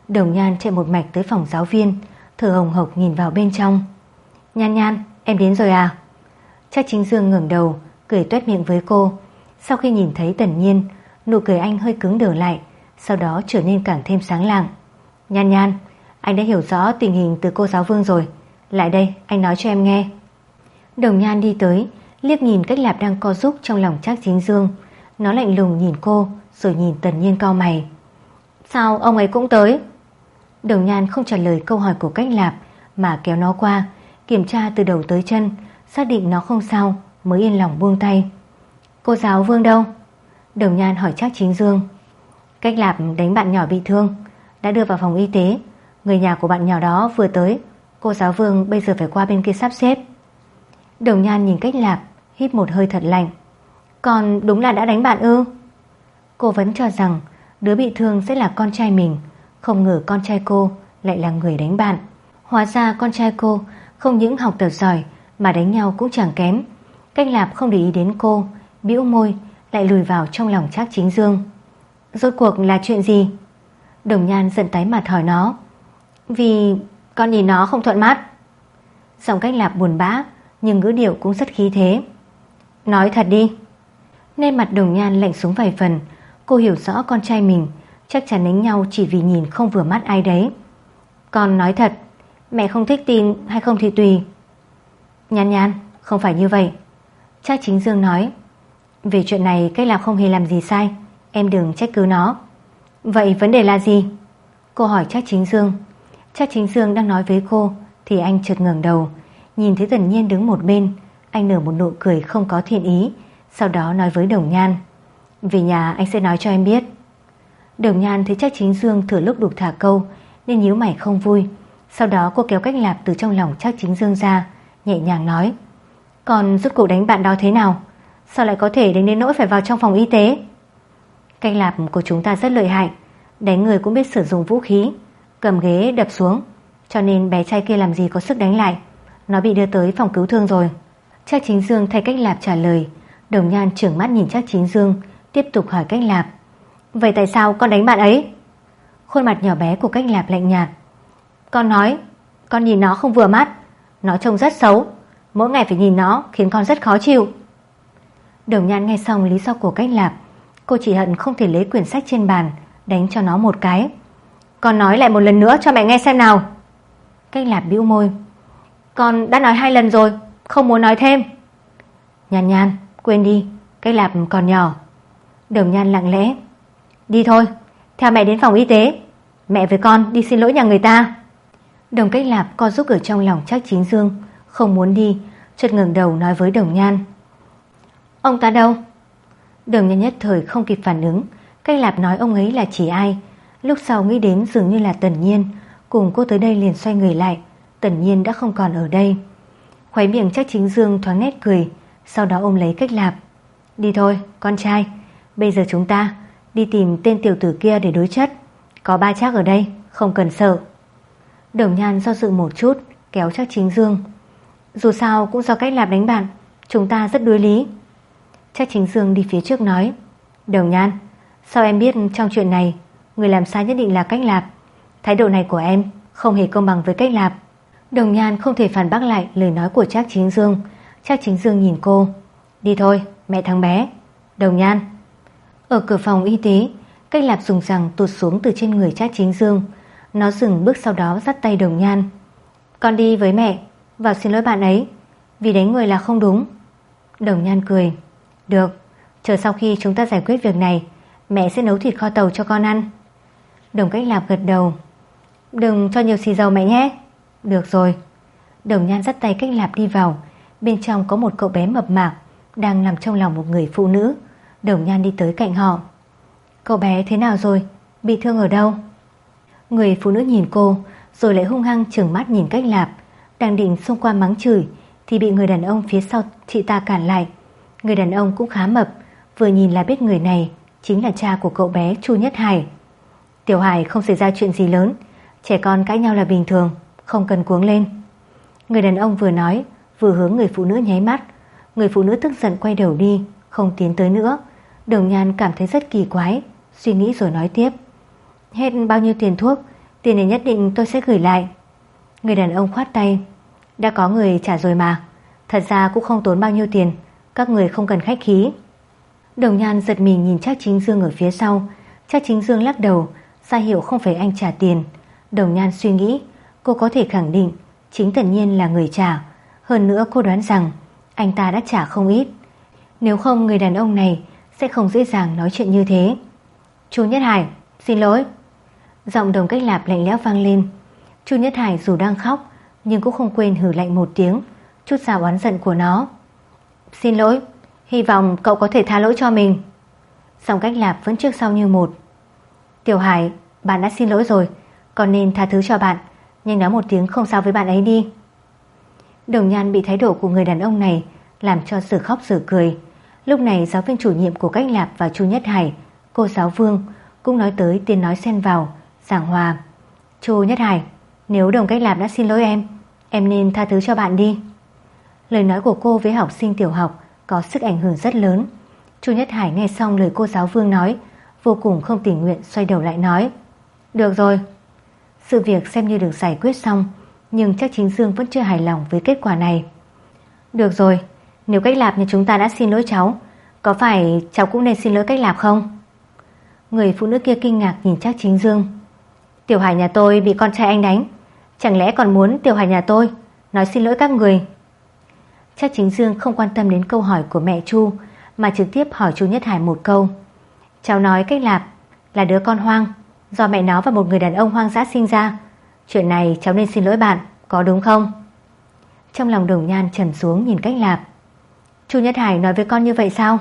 Đồng Nhan chạy một mạch tới phòng giáo viên, thở hồng hộc nhìn vào bên trong. Nhan Nhan, em đến rồi à? Trác Chính Dương ngẩng đầu, cười toét miệng với cô. Sau khi nhìn thấy Tần Nhiên, nụ cười anh hơi cứng đờ lại, sau đó trở nên càng thêm sáng lạng. Nhan Nhan, anh đã hiểu rõ tình hình từ cô giáo Vương rồi. Lại đây, anh nói cho em nghe. Đồng Nhan đi tới, liếc nhìn Cách Lạp đang co rúm trong lòng Trác Chính Dương. Nó lạnh lùng nhìn cô, rồi nhìn Tần Nhiên cau mày. Sao ông ấy cũng tới? Đồng Nhan không trả lời câu hỏi của Cách Lạp, mà kéo nó qua, kiểm tra từ đầu tới chân, xác định nó không sao mới yên lòng buông tay. Cô giáo Vương đâu? Đồng Nhan hỏi Trác Chính Dương. Cách Lạp đánh bạn nhỏ bị thương, đã đưa vào phòng y tế. Người nhà của bạn nhỏ đó vừa tới, cô giáo Vương bây giờ phải qua bên kia sắp xếp. Đồng Nhan nhìn Cách Lạp, hít một hơi thật lạnh. Còn đúng là đã đánh bạn ư? Cô vẫn cho rằng đứa bị thương sẽ là con trai mình, không ngờ con trai cô lại là người đánh bạn. Hóa ra con trai cô không những học tập giỏi mà đánh nhau cũng chẳng kém. Cách Lạp không để ý đến cô, bĩu môi, lại lùi vào trong lòng Trác Chính Dương. Rốt cuộc là chuyện gì? Đồng Nhan giận tái mặt hỏi nó. Vì con nhìn nó không thuận mắt. Giọng Cách Lạp buồn bã, nhưng ngữ điệu cũng rất khí thế. Nói thật đi. Nên mặt Đồng Nhan lạnh xuống vài phần. Cô hiểu rõ con trai mình chắc chắn đánh nhau chỉ vì nhìn không vừa mắt ai đấy. Con nói thật, mẹ không thích tin hay không thì tùy. Nhan Nhan, không phải như vậy. Trác Chính Dương nói. Về chuyện này Cách Lạp không hề làm gì sai, em đừng trách cứ nó. Vậy vấn đề là gì? Cô hỏi Trác Chính Dương. Trác Chính Dương đang nói với cô thì anh chợt ngẩng đầu, nhìn thấy Tần Nhiên đứng một bên. Anh nở một nụ cười không có thiện ý, sau đó nói với Đồng Nhan. Về nhà anh sẽ nói cho em biết. Đồng Nhan thấy Trác Chính Dương thừa lúc đục thả câu nên nhíu mày không vui. Sau đó cô kéo Cách Lạp từ trong lòng Trác Chính Dương ra, nhẹ nhàng nói. Còn rốt cuộc đánh bạn đó thế nào? Sao lại có thể đánh đến nỗi phải vào trong phòng y tế? Cách Lạp của chúng ta rất lợi hại, đánh người cũng biết sử dụng vũ khí, cầm ghế đập xuống, cho nên bé trai kia làm gì có sức đánh lại. Nó bị đưa tới phòng cứu thương rồi. Trác Chính Dương thay Cách Lạp trả lời. Đồng Nhan trừng mắt nhìn Trác Chính Dương, tiếp tục hỏi Cách Lạp. Vậy tại sao con đánh bạn ấy? Khuôn mặt nhỏ bé của Cách Lạp lạnh nhạt. Con nói, con nhìn nó không vừa mắt. Nó trông rất xấu, mỗi ngày phải nhìn nó khiến con rất khó chịu. Đồng Nhan nghe xong lý do của Cách Lạp, cô chỉ hận không thể lấy quyển sách trên bàn đánh cho nó một cái. Con nói lại một lần nữa cho mẹ nghe xem nào. Cách Lạp bĩu môi. Con đã nói 2 lần rồi, không muốn nói thêm. Nhan Nhan, quên đi, Cách Lạp còn nhỏ. Đồng Nhan lặng lẽ. Đi thôi, theo mẹ đến phòng y tế. Mẹ với con đi xin lỗi nhà người ta. Đồng Cách Lạp co rúm ở trong lòng Trác Chính Dương, không muốn đi, chợt ngẩng đầu nói với Đồng Nhan. Ông ta đâu? Đồng Nhan nhất thời không kịp phản ứng. Cách Lạp nói ông ấy là chỉ ai. Lúc sau nghĩ đến dường như là Tần Nhiên. Cùng cô tới đây liền xoay người lại. Tần Nhiên đã không còn ở đây. Khóe miệng Trác Chính Dương thoáng nét cười, sau đó ôm lấy Cách Lạp. Đi thôi, con trai. Bây giờ chúng ta đi tìm tên tiểu tử kia để đối chất. Có ba Trác ở đây, không cần sợ. Đồng Nhan do dự một chút, kéo Trác Chính Dương. Dù sao cũng do Cách Lạp đánh bạn, chúng ta rất đối lý. Trác Chính Dương đi phía trước nói. Đồng Nhan, sao em biết trong chuyện này người làm sai nhất định là Cách Lạp? Thái độ này của em không hề công bằng với Cách Lạp. Đồng Nhan không thể phản bác lại lời nói của Trác Chính Dương. Trác Chính Dương nhìn cô. Đi thôi, mẹ thằng bé. Đồng Nhan. Ở cửa phòng y tế, Cách Lạp dùng rằng tụt xuống từ trên người Trác Chính Dương. Nó dừng bước, sau đó dắt tay Đồng Nhan. Con đi với mẹ vào xin lỗi bạn ấy, vì đánh người là không đúng. Đồng Nhan cười. Được, chờ sau khi chúng ta giải quyết việc này, mẹ sẽ nấu thịt kho tàu cho con ăn. Đồng Cách Lạp gật đầu. Đừng cho nhiều xì dầu mẹ nhé. Được rồi. Đồng Nhan dắt tay Cách Lạp đi vào. Bên trong có một cậu bé mập mạp đang nằm trong lòng một người phụ nữ. Đồng Nhan đi tới cạnh họ. Cậu bé thế nào rồi? Bị thương ở đâu? Người phụ nữ nhìn cô, rồi lại hung hăng trừng mắt nhìn Cách Lạp. Đang định xông qua mắng chửi thì bị người đàn ông phía sau chị ta cản lại. Người đàn ông cũng khá mập, vừa nhìn là biết người này chính là cha của cậu bé Chu Nhất Hải. Tiểu Hải, không xảy ra chuyện gì lớn, trẻ con cãi nhau là bình thường, không cần cuống lên. Người đàn ông vừa nói vừa hướng người phụ nữ nháy mắt. Người phụ nữ tức giận quay đầu đi, không tiến tới nữa. Đồng Nhan cảm thấy rất kỳ quái, suy nghĩ rồi nói tiếp. Hết bao nhiêu tiền thuốc Tiền này nhất định tôi sẽ gửi lại. Người đàn ông khoát tay. Đã có người trả rồi mà. Thật ra cũng không tốn bao nhiêu tiền, các người không cần khách khí. Đồng Nhan giật mình nhìn Trác Chính Dương ở phía sau. Trác Chính Dương lắc đầu, ra hiệu không phải anh trả tiền. Đồng Nhan suy nghĩ, cô có thể khẳng định chính Tần Nhiên là người trả. Hơn nữa cô đoán rằng anh ta đã trả không ít. Nếu không người đàn ông này sẽ không dễ dàng nói chuyện như thế. Chu Nhất Hải, xin lỗi. Giọng Đồng Cách Lạp lạnh lẽo vang lên. Chu Nhất Hải dù đang khóc nhưng cũng không quên hừ lạnh một tiếng, chút ra oán giận của nó. Xin lỗi, hy vọng cậu có thể tha lỗi cho mình. Giọng Cách Lạp vẫn trước sau như một. Tiểu Hải, bạn đã xin lỗi rồi, còn nên tha thứ cho bạn, nhưng nói một tiếng không sao với bạn ấy đi. Đồng Nhan bị thái độ của người đàn ông này làm cho giờ khóc giờ cười. Lúc này giáo viên chủ nhiệm của Cách Lạp và Chu Nhất Hải, cô giáo Vương, cũng nói tới tiếng nói xen vào, giảng hòa. Chu Nhất Hải, nếu Đồng Cách Lạp đã xin lỗi em nên tha thứ cho bạn đi. Lời nói của cô với học sinh tiểu học có sức ảnh hưởng rất lớn. Chu Nhất Hải nghe xong lời cô giáo Vương nói, vô cùng không tình nguyện xoay đầu lại nói. Được rồi. Sự việc xem như được giải quyết xong, nhưng Trác Chính Dương vẫn chưa hài lòng với kết quả này. Được rồi, nếu Cách Lạp nhà chúng ta đã xin lỗi cháu, có phải cháu cũng nên xin lỗi Cách Lạp không? Người phụ nữ kia kinh ngạc nhìn Trác Chính Dương. Tiểu Hải nhà tôi bị con trai anh đánh, chẳng lẽ còn muốn Tiểu Hải nhà tôi nói xin lỗi các người? Trác Chính Dương không quan tâm đến câu hỏi của mẹ Chu, mà trực tiếp hỏi Chu Nhất Hải một câu. Cháu nói Cách Lạp là đứa con hoang, do mẹ nó và một người đàn ông hoang dã sinh ra. Chuyện này cháu nên xin lỗi bạn, có đúng không? Trong lòng Đồng Nhan trầm xuống nhìn Cách Lạp. Chu Nhất Hải nói với con như vậy sao?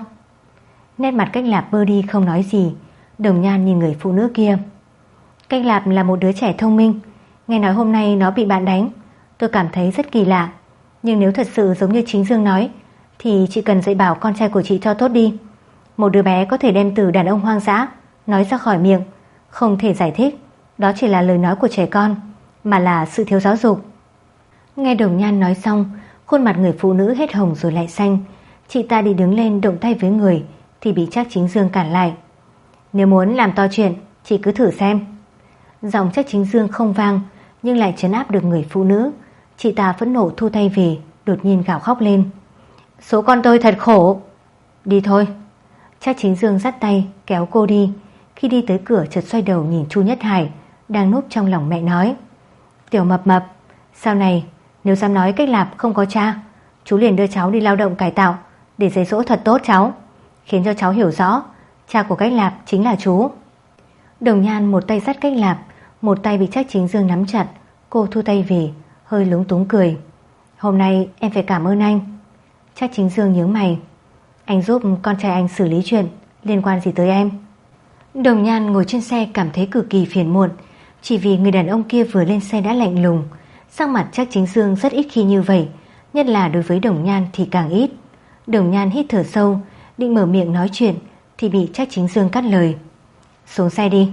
Nét mặt Cách Lạp bơ đi không nói gì. Đồng Nhan nhìn người phụ nữ kia. Cách Lạp là một đứa trẻ thông minh, nghe nói hôm nay nó bị bạn đánh, tôi cảm thấy rất kỳ lạ. Nhưng nếu thật sự giống như Chính Dương nói, thì chị cần dạy bảo con trai của chị cho tốt đi. Một đứa bé có thể đem từ đàn ông hoang dã nói ra khỏi miệng, không thể giải thích đó chỉ là lời nói của trẻ con, mà là sự thiếu giáo dục. Nghe Đồng Nhan nói xong, khuôn mặt người phụ nữ hết hồng rồi lại xanh. Chị ta đi đứng lên động tay với người thì bị Trác Chính Dương cản lại. Nếu muốn làm to chuyện, chị cứ thử xem. Giọng Trác Chính Dương không vang nhưng lại trấn áp được người phụ nữ. Chị ta phẫn nộ thu tay về, đột nhiên gào khóc lên. Số con tôi thật khổ. Đi thôi. Trác Chính Dương dắt tay kéo cô đi. Khi đi tới cửa chợt xoay đầu nhìn Chu Nhất Hải đang núp trong lòng mẹ nói. Tiểu Mập Mập, sau này nếu dám nói Cách Lạp không có cha, chú liền đưa cháu đi lao động cải tạo để dạy dỗ thật tốt cháu, khiến cho cháu hiểu rõ cha của Cách Lạp chính là chú. Đồng Nhan một tay dắt Cách Lạp, một tay bị Trác Chính Dương nắm chặt. Cô thu tay về, hơi lúng túng cười. Hôm nay em phải cảm ơn anh. Trác Chính Dương nhướng mày. Anh giúp con trai anh xử lý chuyện, liên quan gì tới em? Đồng Nhan ngồi trên xe cảm thấy cực kỳ phiền muộn, chỉ vì người đàn ông kia vừa lên xe đã lạnh lùng. Sắc mặt Trác Chính Dương rất ít khi như vậy, nhất là đối với Đồng Nhan thì càng ít. Đồng Nhan hít thở sâu, định mở miệng nói chuyện thì bị Trác Chính Dương cắt lời. Xuống xe đi.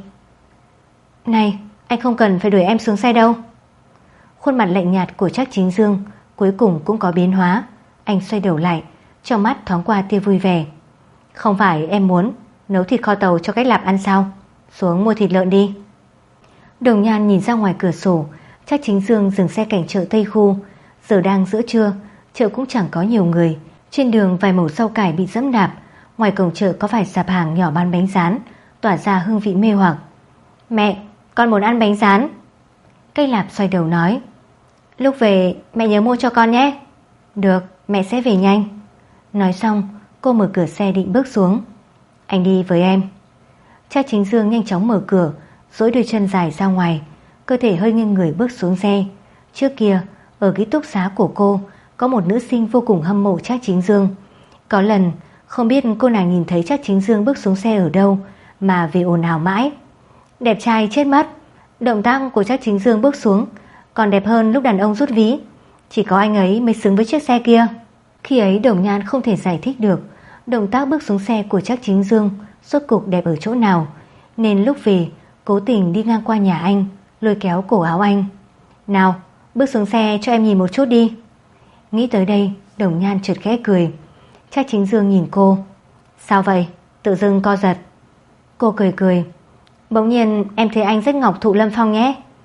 Này, anh không cần phải đuổi em xuống xe đâu. Khuôn mặt lạnh nhạt của Trác Chính Dương cuối cùng cũng có biến hóa. Anh xoay đầu lại, trong mắt thoáng qua tia vui vẻ. Không phải em muốn nấu thịt kho tàu cho Cách Lạp ăn sao? Xuống mua thịt lợn đi. Đồng Nhan nhìn ra ngoài cửa sổ. Trác Chính Dương dừng xe cạnh chợ Tây Khu. Giờ đang giữa trưa, chợ cũng chẳng có nhiều người. Trên đường vài mẩu rau cải bị dẫm đạp. Ngoài cổng chợ có vài sạp hàng nhỏ bán bánh rán, tỏa ra hương vị mê hoặc. Mẹ, con muốn ăn bánh rán. Cách Lạp xoay đầu nói. Lúc về mẹ nhớ mua cho con nhé. Được, mẹ sẽ về nhanh. Nói xong cô mở cửa xe định bước xuống. Anh đi với em. Trác Chính Dương nhanh chóng mở cửa, duỗi đôi chân dài ra ngoài, cơ thể hơi nghiêng người bước xuống xe. Trước kia ở ký túc xá của cô có một nữ sinh vô cùng hâm mộ Trác Chính Dương. Có lần không biết cô nàng nhìn thấy Trác Chính Dương bước xuống xe ở đâu mà về ồn ào mãi. Đẹp trai chết mất. Động tác của Trác Chính Dương bước xuống còn đẹp hơn lúc đàn ông rút ví. Chỉ có anh ấy mới xứng với chiếc xe kia. Khi ấy Đồng Nhan không thể giải thích được động tác bước xuống xe của Trác Chính Dương rốt cục đẹp ở chỗ nào, nên lúc về cố tình đi ngang qua nhà anh, lôi kéo cổ áo anh. Nào, bước xuống xe cho em nhìn một chút đi. Nghĩ tới đây Đồng Nhan chợt khẽ cười. Trác Chính Dương nhìn cô. Sao vậy? Tự dưng co giật. Cô cười cười. Bỗng nhiên em thấy anh rất ngọc thụ lâm phong nhé.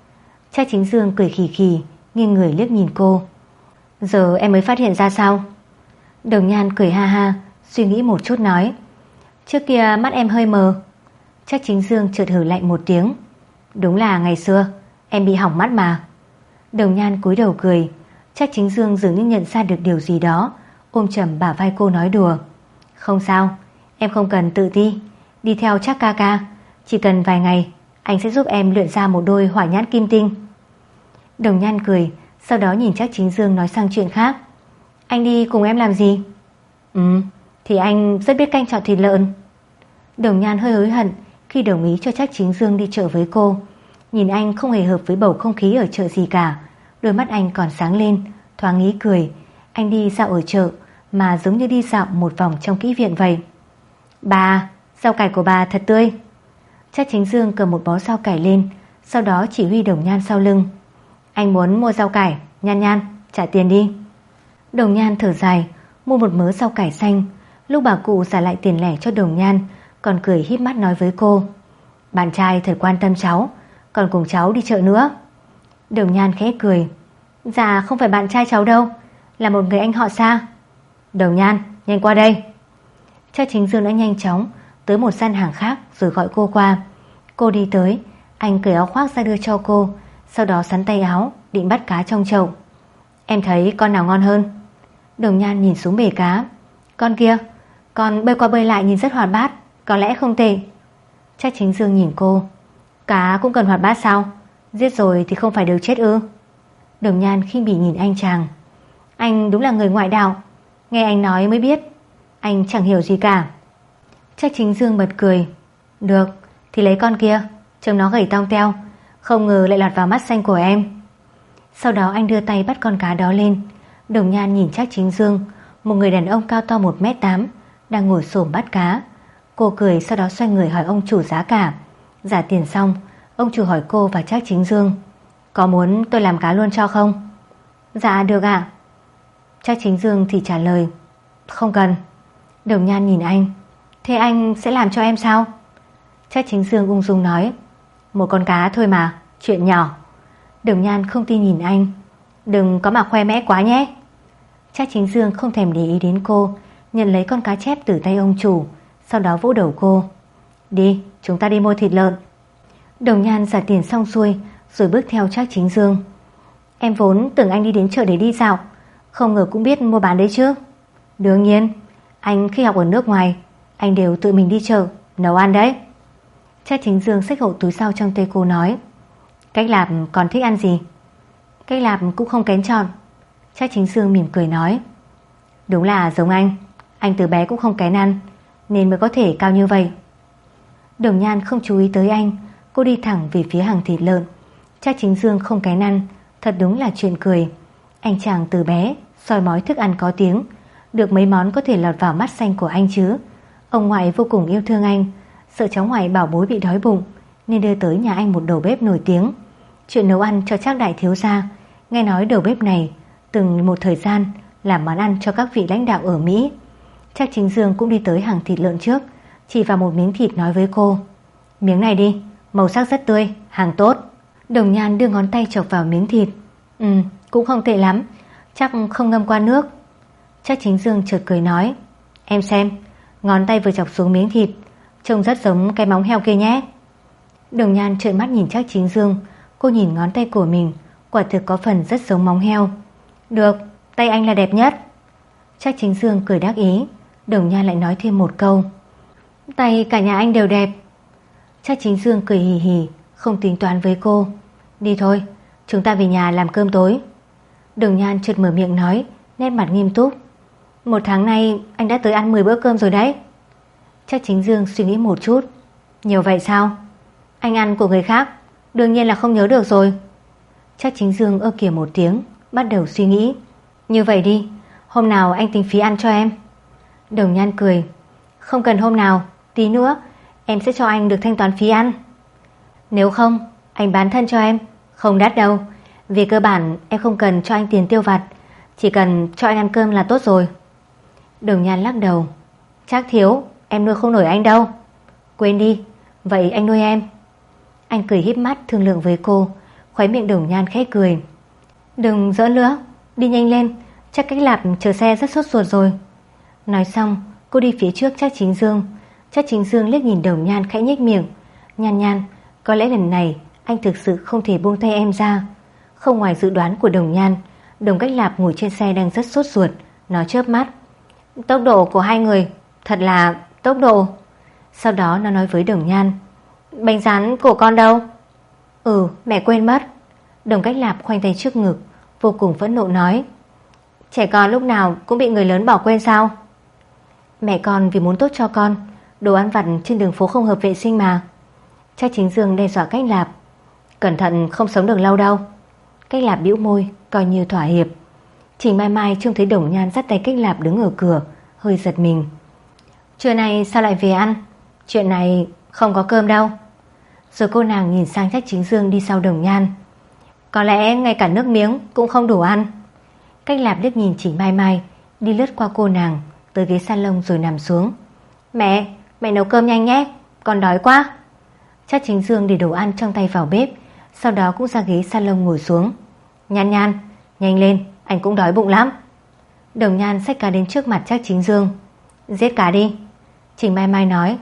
Trác Chính Dương cười khì khì, nghiêng người liếc nhìn cô. Giờ em mới phát hiện ra sao? Đồng Nhan cười ha ha, suy nghĩ một chút nói. Trước kia mắt em hơi mờ. Trác Chính Dương chợt hừ lạnh một tiếng. Đúng là ngày xưa em bị hỏng mắt mà. Đồng Nhan cúi đầu cười. Trác Chính Dương dường như nhận ra được điều gì đó, ôm chầm bả vai cô nói đùa. Không sao, em không cần tự ti. Đi theo Trác ca ca, chỉ cần vài ngày anh sẽ giúp em luyện ra một đôi hỏa nhãn kim tinh. Đồng Nhan cười, sau đó nhìn Trác Chính Dương nói sang chuyện khác. Anh đi cùng em làm gì? Thì anh rất biết canh chọn thịt lợn. Đồng Nhan hơi hối hận khi đồng ý cho Trác Chính Dương đi chợ với cô. Nhìn anh không hề hợp với bầu không khí ở chợ gì cả. Đôi mắt anh còn sáng lên, thoáng ý cười. Anh đi dạo ở chợ mà giống như đi dạo một vòng trong kỹ viện vậy. Bà, rau cải của bà thật tươi. Trác Chính Dương cầm một bó rau cải lên, sau đó chỉ huy Đồng Nhan sau lưng. Anh muốn mua rau cải, Nhan Nhan, trả tiền đi. Đồng Nhan thở dài, mua một mớ rau cải xanh. Lúc bà cụ trả lại tiền lẻ cho Đồng Nhan, còn cười híp mắt nói với cô. Bạn trai thật quan tâm cháu, còn cùng cháu đi chợ nữa. Đồng Nhan khẽ cười. Dạ không phải bạn trai cháu đâu, là một người anh họ xa. Đồng Nhan, nhanh qua đây. Trác Chính Dương đã nhanh chóng tới một gian hàng khác rồi gọi cô qua. Cô đi tới, anh cởi áo khoác ra đưa cho cô, sau đó sắn tay áo định bắt cá trong chậu. Em thấy con nào ngon hơn? Đồng Nhan nhìn xuống bể cá. Con kia, con bơi qua bơi lại nhìn rất hoạt bát, có lẽ không tệ. Trác Chính Dương nhìn cô. Cá cũng cần hoạt bát sao? Giết rồi thì không phải đều chết ư? Đồng Nhan khinh bỉ nhìn anh chàng. Anh đúng là người ngoại đạo, nghe anh nói mới biết. Anh chẳng hiểu gì cả. Trác Chính Dương bật cười. Được, thì lấy con kia, trông nó gầy tong teo, không ngờ lại lọt vào mắt xanh của em. Sau đó anh đưa tay bắt con cá đó lên. Đồng Nhan nhìn Trác Chính Dương, một người đàn ông cao to 1m8 đang ngồi xổm bắt cá. Cô cười, sau đó xoay người hỏi ông chủ giá cả. Trả tiền xong, ông chủ hỏi cô và Trác Chính Dương. Có muốn tôi làm cá luôn cho không? Dạ được ạ. Trác Chính Dương thì trả lời. Không cần. Đồng Nhan nhìn anh. Thế anh sẽ làm cho em sao? Trác Chính Dương ung dung nói. Một con cá thôi mà, chuyện nhỏ. Đồng Nhan không tin nhìn anh. Đừng có mà khoe mẽ quá nhé. Trác Chính Dương không thèm để ý đến cô, nhận lấy con cá chép từ tay ông chủ, sau đó vỗ đầu cô. Đi, chúng ta đi mua thịt lợn. Đồng Nhan trả tiền xong xuôi rồi bước theo Trác Chính Dương. Em vốn tưởng anh đi đến chợ để đi dạo, không ngờ cũng biết mua bán đấy chứ. Đương nhiên, anh khi học ở nước ngoài, anh đều tự mình đi chợ nấu ăn đấy. Trác Chính Dương xách hộ túi sau trong tay cô nói. Cách làm còn thích ăn gì? Cách làm cũng không kén chọn. Trác Chính Dương mỉm cười nói. Đúng là giống anh từ bé cũng không kén ăn, nên mới có thể cao như vậy. Đồng Nhan không chú ý tới anh, cô đi thẳng về phía hàng thịt lợn. Trác Chính Dương không kén ăn, thật đúng là chuyện cười. Anh chàng từ bé soi mói thức ăn có tiếng, được mấy món có thể lọt vào mắt xanh của anh chứ. Ông ngoại vô cùng yêu thương anh, sợ cháu ngoại bảo bối bị đói bụng, nên đưa tới nhà anh một đầu bếp nổi tiếng. Chuyện nấu ăn cho Trác đại thiếu gia. Nghe nói đầu bếp này từng một thời gian làm món ăn cho các vị lãnh đạo ở Mỹ. Trác Chính Dương cũng đi tới hàng thịt lợn trước, chỉ vào một miếng thịt nói với cô. Miếng này đi, màu sắc rất tươi, hàng tốt. Đồng Nhan đưa ngón tay chọc vào miếng thịt. Cũng không tệ lắm, chắc không ngâm qua nước. Trác Chính Dương chợt cười nói. Em xem, ngón tay vừa chọc xuống miếng thịt, trông rất giống cái móng heo kia nhé. Đồng Nhan trợn mắt nhìn Trác Chính Dương. Cô nhìn ngón tay của mình, quả thực có phần rất giống móng heo. Được, tay anh là đẹp nhất. Trác Chính Dương cười đắc ý. Đồng Nhan lại nói thêm một câu. Tay cả nhà anh đều đẹp. Trác Chính Dương cười hì hì, không tính toán với cô. Đi thôi, chúng ta về nhà làm cơm tối. Đồng Nhan chợt mở miệng nói, nét mặt nghiêm túc. Một tháng nay anh đã tới ăn 10 bữa cơm rồi đấy. Trác Chính Dương suy nghĩ một chút. Nhiều vậy sao? Anh ăn của người khác, đương nhiên là không nhớ được rồi. Trác Chính Dương ơ kìa một tiếng, bắt đầu suy nghĩ. Như vậy đi, hôm nào anh tính phí ăn cho em. Đồng Nhan cười. Không cần hôm nào, tí nữa em sẽ cho anh được thanh toán phí ăn. Nếu không, anh bán thân cho em, không đắt đâu. Về cơ bản em không cần cho anh tiền tiêu vặt, chỉ cần cho anh ăn cơm là tốt rồi. Đồng Nhan lắc đầu. Trác thiếu, em nuôi không nổi anh đâu. Quên đi, vậy anh nuôi em. Anh cười híp mắt thương lượng với cô, Khóe miệng Đồng Nhan khẽ cười. Đừng giỡn nữa, đi nhanh lên, chắc Cách Lạp chờ xe rất sốt ruột rồi. Nói xong cô đi phía trước Trác Chính Dương. Trác Chính Dương liếc nhìn Đồng Nhan khẽ nhếch miệng. Nhan Nhan, có lẽ lần này anh thực sự không thể buông tay em ra. Không ngoài dự đoán của Đồng Nhan, Đồng Cách Lạp ngồi trên xe đang rất sốt ruột. Nó chớp mắt. Tốc độ của hai người thật là tốc độ. Sau đó nó nói với Đồng Nhan. Bánh rán của con đâu? Mẹ quên mất. Đồng Cách Lạp khoanh tay trước ngực, vô cùng phẫn nộ nói. Trẻ con lúc nào cũng bị người lớn bỏ quên sao? Mẹ con vì muốn tốt cho con, đồ ăn vặt trên đường phố không hợp vệ sinh mà. Trác Chính Dương đe dọa Cách Lạp. Cẩn thận không sống được lâu đâu. Cách Lạp bĩu môi coi như thỏa hiệp. Trình Mai Mai trông thấy Đồng Nhan dắt tay Cách Lạp đứng ở cửa, hơi giật mình. Trưa nay sao lại về ăn? Chuyện này không có cơm đâu. Rồi cô nàng nhìn sang Trác Chính Dương đi sau Đồng Nhan. Có lẽ ngay cả nước miếng cũng không đủ ăn. Cách Lạp liếc nhìn Trình Mai Mai, đi lướt qua cô nàng tới ghế salon rồi nằm xuống. Mẹ nấu cơm nhanh nhé, con đói quá. Trác Chính Dương để đồ ăn trong tay vào bếp, sau đó cũng ra ghế salon ngồi xuống. Nhan Nhan, nhanh lên, anh cũng đói bụng lắm. Đồng Nhan xách cá đến trước mặt Trác Chính Dương. Giết cá đi. Trình Mai Mai nói.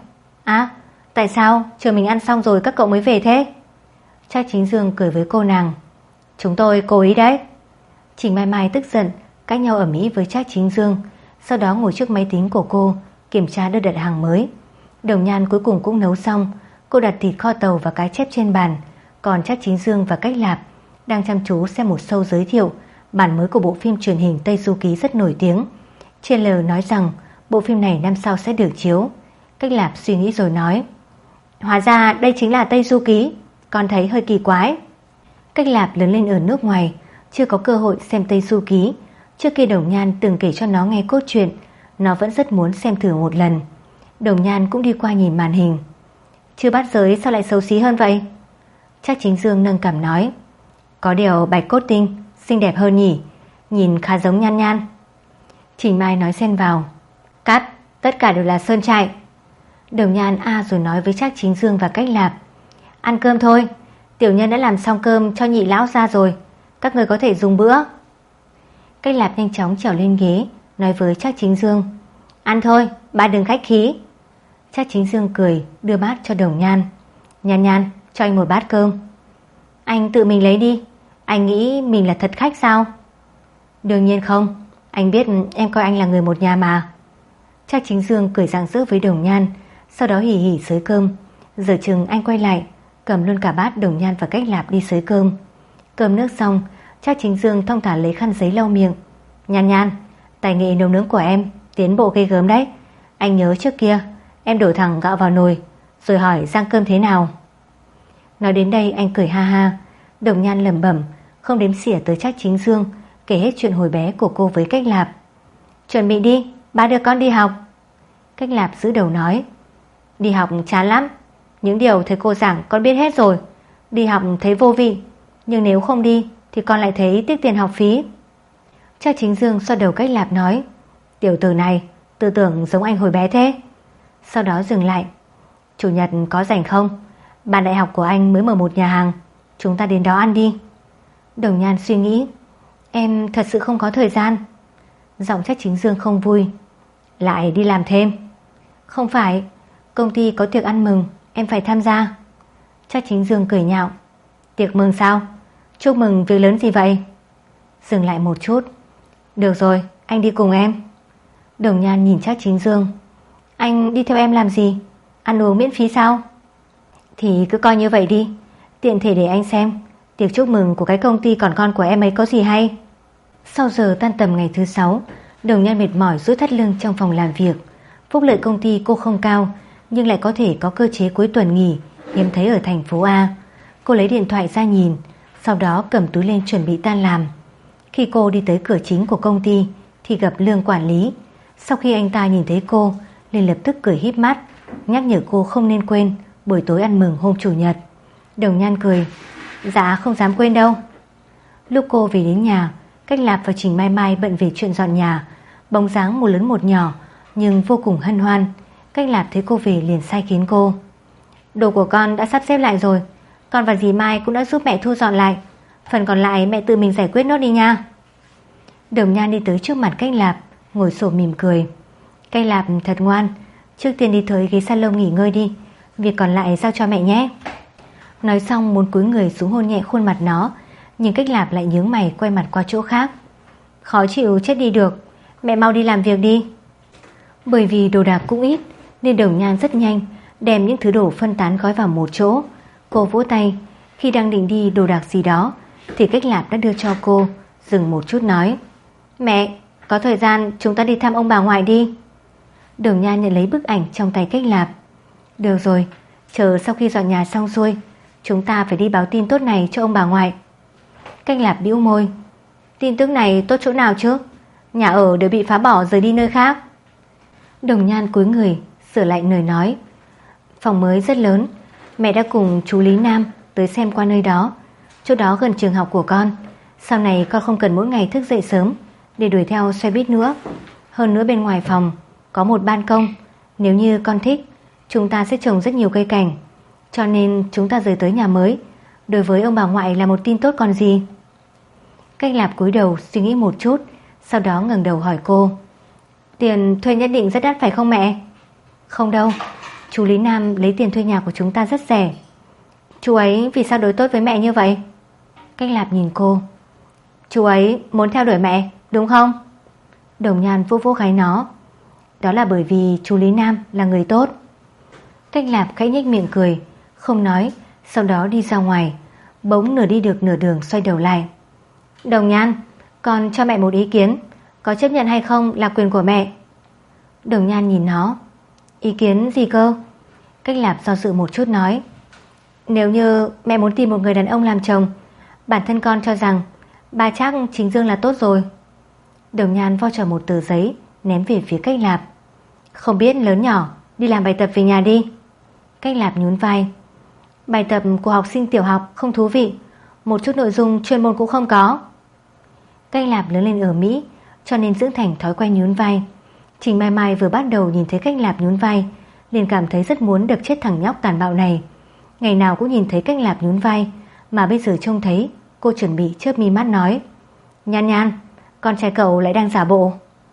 Tại sao chờ mình ăn xong rồi các cậu mới về thế? Trác Chính Dương cười với cô nàng. Chúng tôi cố ý đấy. Trình Mai Mai tức giận cãi nhau ầm ĩ với Trác Chính Dương, sau đó ngồi trước máy tính của cô kiểm tra đơn đặt hàng mới. Đồng Nhan cuối cùng cũng nấu xong. Cô đặt thịt kho tàu và cá chép trên bàn, còn Trác Chính Dương và Cách Lạp đang chăm chú xem một show giới thiệu bản mới của bộ phim truyền hình Tây Du Ký rất nổi tiếng. Trên lờ nói rằng bộ phim này năm sau sẽ được chiếu. Cách Lạp suy nghĩ rồi nói. Hóa ra đây chính là Tây Du Ký, con thấy hơi kỳ quái. Cách Lạp lớn lên ở nước ngoài, chưa có cơ hội xem Tây Du Ký. Trước kia Đồng Nhan từng kể cho nó nghe cốt truyện, nó vẫn rất muốn xem thử một lần. Đồng Nhan cũng đi qua nhìn màn hình. Chưa bắt giới sao lại xấu xí hơn vậy? Trác Chính Dương nâng cằm nói. Có điều Bạch Cốt Tinh xinh đẹp hơn nhỉ, nhìn khá giống Nhan Nhan. Trình Mai nói xen vào. Cắt, tất cả đều là sơn trại. Đồng Nhan rồi nói với Trác Chính Dương và Cách Lạp. Ăn cơm thôi, tiểu nhân đã làm xong cơm cho nhị lão ra rồi, các người có thể dùng bữa. Cách Lạp nhanh chóng trèo lên ghế, nói với Trác Chính Dương. Ăn thôi, ba đừng khách khí. Trác Chính Dương cười đưa bát cho Đồng Nhan. Nhan Nhan, cho anh một bát cơm. Anh tự mình lấy đi, anh nghĩ mình là thật khách sao? Đương nhiên không, anh biết em coi anh là người một nhà mà. Trác Chính Dương cười rạng rỡ với Đồng Nhan, sau đó hì hì xới cơm. Giờ chừng anh quay lại, cầm luôn cả bát Đồng Nhan và Cách Lạp đi xới cơm. Cơm nước xong, Trác Chính Dương thong thả lấy khăn giấy lau miệng. Nhan Nhan, tài nghệ nấu nướng của em tiến bộ ghê gớm đấy. Anh nhớ trước kia em đổ thẳng gạo vào nồi rồi hỏi rang cơm thế nào. Nói đến đây anh cười ha ha. Đồng Nhan lẩm bẩm, không đếm xỉa tới Trác Chính Dương, kể hết chuyện hồi bé của cô với Cách Lạp. Chuẩn bị đi, ba đưa con đi học. Cách Lạp giữ đầu nói. Đi học chán lắm, những điều thầy cô giảng con biết hết rồi. Đi học thấy vô vị, nhưng nếu không đi thì con lại thấy tiếc tiền học phí. Trác Chính Dương xoa đầu Cách Lạp nói. Tiểu tử này tư tưởng giống anh hồi bé thế. Sau đó dừng lại. Chủ nhật có rảnh không? Ban đại học của anh mới mở một nhà hàng, chúng ta đến đó ăn đi. Đồng Nhan suy nghĩ. Em thật sự không có thời gian. Giọng Trác Chính Dương không vui. Lại đi làm thêm? Không phải, công ty có tiệc ăn mừng, em phải tham gia. Trác Chính Dương cười nhạo. Tiệc mừng sao? Chúc mừng việc lớn gì vậy? Dừng lại một chút. Được rồi, anh đi cùng em. Đồng Nhan nhìn Trác Chính Dương. Anh đi theo em làm gì? Ăn uống miễn phí sao? Thì cứ coi như vậy đi, tiện thể để anh xem tiệc chúc mừng của cái công ty còn con của em ấy có gì hay. Sau giờ tan tầm ngày thứ 6, Đồng Nhan mệt mỏi duỗi thắt lưng trong phòng làm việc. Phúc lợi công ty cô không cao, nhưng lại có thể có cơ chế cuối tuần nghỉ, hiếm thấy ở thành phố A. Cô lấy điện thoại ra nhìn, sau đó cầm túi lên chuẩn bị tan làm. Khi cô đi tới cửa chính của công ty thì gặp Lương quản lý. Sau khi anh ta nhìn thấy cô, liền lập tức cười híp mắt, nhắc nhở cô không nên quên buổi tối ăn mừng hôm chủ nhật. Đồng Nhan cười. Dạ không dám quên đâu. Lúc cô về đến nhà, Cách Lạp và Trình Mai Mai bận về chuyện dọn nhà. Bóng dáng một lớn một nhỏ nhưng vô cùng hân hoan. Cách Lạp thấy cô về liền sai khiến cô. Đồ của con đã sắp xếp lại rồi, Con và dì Mai cũng đã giúp mẹ thu dọn lại, phần còn lại mẹ tự mình giải quyết nốt đi nha. Đồng Nhan đi tới trước mặt Cách Lạp, ngồi xổm mỉm cười. Cách Lạp thật ngoan, trước tiên đi tới ghế salon nghỉ ngơi đi, việc còn lại giao cho mẹ nhé. Nói xong muốn cúi người xuống hôn nhẹ khuôn mặt nó, nhưng Cách Lạp lại nhướng mày quay mặt qua chỗ khác. Khó chịu chết đi được, mẹ mau đi làm việc đi. Bởi vì đồ đạc cũng ít nên Đồng Nhan rất nhanh đem những thứ đồ phân tán gói vào một chỗ. Cô vỗ tay, khi đang định đi đồ đạc gì đó thì Cách Lạp đã đưa cho cô, dừng một chút nói: Mẹ, có thời gian chúng ta đi thăm ông bà ngoại đi. Đồng Nhan nhận lấy bức ảnh trong tay Cách Lạp. Được rồi, chờ sau khi dọn nhà xong xuôi chúng ta phải đi báo tin tốt này cho ông bà ngoại. Cách Lạp bĩu môi. Tin tức này tốt chỗ nào chứ? Nhà ở đều bị phá bỏ rời đi nơi khác. Đồng Nhan cúi người sửa lại lời nói. Phòng mới rất lớn, mẹ đã cùng chú Lý Nam tới xem qua nơi đó. Chỗ đó gần trường học của con. Sau này con không cần mỗi ngày thức dậy sớm để đuổi theo xe buýt nữa. Hơn nữa bên ngoài phòng có một ban công. Nếu như con thích, chúng ta sẽ trồng rất nhiều cây cảnh. Cho nên chúng ta rời tới nhà mới đối với ông bà ngoại là một tin tốt còn gì. Cách Lạp cúi đầu suy nghĩ một chút, sau đó ngẩng đầu hỏi cô: Tiền thuê nhất định rất đắt phải không mẹ? Không đâu, chú Lý Nam lấy tiền thuê nhà của chúng ta rất rẻ. Chú ấy vì sao đối tốt với mẹ như vậy? Cách Lạp nhìn cô. Chú ấy muốn theo đuổi mẹ, đúng không? Đồng Nhan vô vô gáy nó. Đó là bởi vì chú Lý Nam là người tốt. Cách Lạp khẽ nhếch miệng cười, không nói, sau đó đi ra ngoài. Bỗng nửa đi được nửa đường xoay đầu lại. Đồng Nhan, con cho mẹ một ý kiến, có chấp nhận hay không là quyền của mẹ. Đồng Nhan nhìn nó. Ý kiến gì cơ? Cách Lạp do dự một chút nói: Nếu như mẹ muốn tìm một người đàn ông làm chồng, bản thân con cho rằng ba Trác Chính Dương là tốt rồi. Đồng Nhan vo tròn một tờ giấy ném về phía Cách Lạp. Không biết lớn nhỏ, đi làm bài tập về nhà đi. Cách Lạp nhún vai. Bài tập của học sinh tiểu học không thú vị, một chút nội dung chuyên môn cũng không có. Cách Lạp lớn lên ở Mỹ, cho nên dưỡng thành thói quen nhún vai. Trình Mai Mai vừa bắt đầu nhìn thấy Cách Lạp nhún vai liền cảm thấy rất muốn đập chết thằng nhóc tàn bạo này. Ngày nào cũng nhìn thấy Cách Lạp nhún vai, mà bây giờ trông thấy, cô chuẩn bị chớp mi mắt nói: Nhan Nhan, con trai cậu lại đang giả bộ.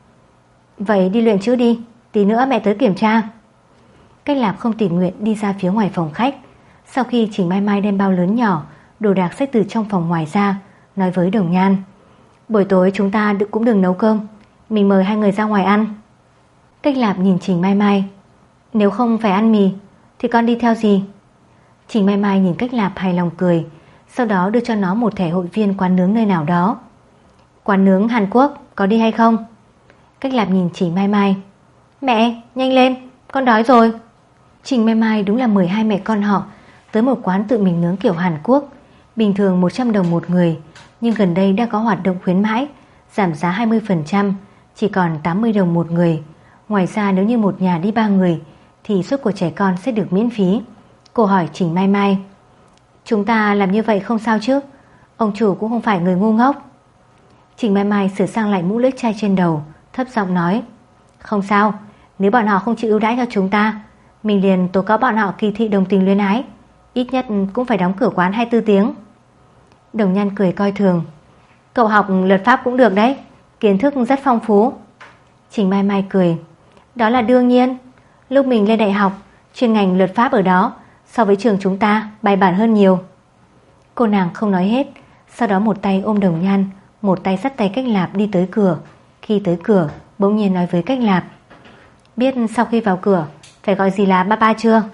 Vậy đi luyện chữ đi, tí nữa mẹ tới kiểm tra. Cách Lạp không tình nguyện đi ra phía ngoài phòng khách. Sau khi Trình Mai Mai đem bao lớn nhỏ đồ đạc xách từ trong phòng ngoài ra, nói với Đồng Nhan: Buổi tối chúng ta cũng đừng nấu cơm, mình mời hai người ra ngoài ăn. Cách Lạp nhìn Trình Mai Mai. Nếu không phải ăn mì thì con đi theo gì? Trình Mai Mai nhìn Cách Lạp hài lòng cười, sau đó đưa cho nó một thẻ hội viên quán nướng nơi nào đó. Quán nướng Hàn Quốc có đi hay không? Cách Lạp nhìn Trình Mai Mai. Mẹ, nhanh lên, con đói rồi. Trình Mai Mai đúng là mời hai mẹ con họ tới một quán tự mình nướng kiểu Hàn Quốc. Bình thường 100 đồng một người, nhưng gần đây đã có hoạt động khuyến mãi, giảm giá 20%, chỉ còn 80 đồng một người. Ngoài ra nếu như một nhà đi 3 người thì suất của trẻ con sẽ được miễn phí. Cô hỏi Trình Mai Mai: Chúng ta làm như vậy không sao chứ? Ông chủ cũng không phải người ngu ngốc. Trình Mai Mai sửa sang lại mũ lưỡi chai trên đầu, thấp giọng nói: Không sao, nếu bọn họ không chịu ưu đãi cho chúng ta, mình liền tố cáo bọn họ kỳ thị đồng tình luyến ái, ít nhất cũng phải đóng cửa quán 24 tiếng. Đồng Nhan cười coi thường: Cậu học luật pháp cũng được đấy, kiến thức rất phong phú. Trình Mai Mai cười: Đó là đương nhiên, lúc mình lên đại học, chuyên ngành luật pháp ở đó so với trường chúng ta bài bản hơn nhiều. Cô nàng không nói hết, sau đó một tay ôm Đồng Nhan, một tay dắt tay Cách Lạp đi tới cửa. Khi tới cửa, bỗng nhiên nói với Cách Lạp: Biết sau khi vào cửa phải gọi gì là ba chưa?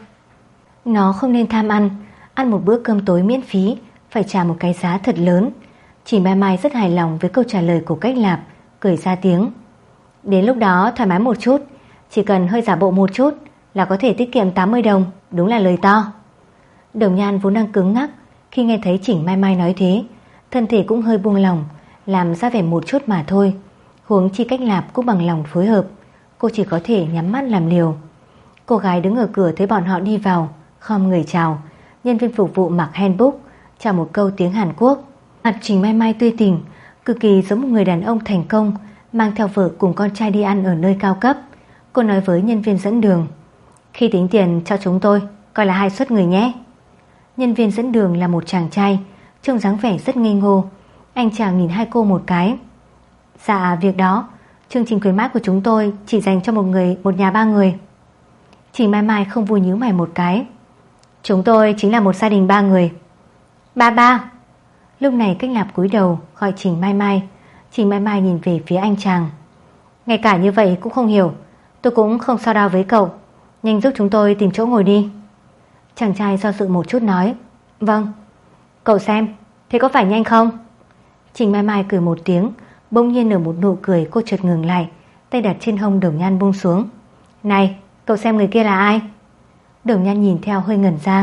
Nó không nên tham ăn một bữa cơm tối miễn phí phải trả một cái giá thật lớn. Trình Mai Mai rất hài lòng với câu trả lời của Cách Lạp, cười ra tiếng: Đến lúc đó thoải mái một chút, chỉ cần hơi giả bộ một chút là có thể tiết kiệm 80 đồng, đúng là lời to. Đồng Nhan vốn đang cứng ngắc, khi nghe thấy Trình Mai Mai nói thế, thân thể cũng hơi buông lỏng, làm ra vẻ một chút mà thôi. Huống chi Cách Lạp cũng bằng lòng phối hợp, cô chỉ có thể nhắm mắt làm liều. Cô gái đứng ở cửa thấy bọn họ đi vào, khom người chào. Nhân viên phục vụ mặc handbook, chào một câu tiếng Hàn Quốc. Mặt Trình Mai Mai tươi tỉnh, cực kỳ giống một người đàn ông thành công mang theo vợ cùng con trai đi ăn ở nơi cao cấp. Cô nói với nhân viên dẫn đường: Khi tính tiền cho chúng tôi coi là 2 suất người nhé. Nhân viên dẫn đường là một chàng trai, trông dáng vẻ rất ngây ngô. Anh chàng nhìn hai cô một cái. Dạ, việc đó, chương trình khuyến mãi của chúng tôi chỉ dành cho một nhà 3 người. Trình Mai Mai không vui nhíu mày một cái. Chúng tôi chính là một gia đình 3 người. Ba. Lúc này Cách Lạp cúi đầu gọi Trình Mai Mai. Trình Mai Mai nhìn về phía anh chàng. Ngay cả như vậy cũng không hiểu. Tôi cũng không so đo với cậu. Nhanh giúp chúng tôi tìm chỗ ngồi đi. Chàng trai do dự một chút nói. Vâng. Cậu xem, thế có phải nhanh không? Trình Mai Mai cười một tiếng. Bỗng nhiên nở một nụ cười, cô chợt ngừng lại, tay đặt trên hông Đồng Nhan buông xuống. Này, cậu xem người kia là ai? Đồng Nhan nhìn theo hơi ngẩn ra.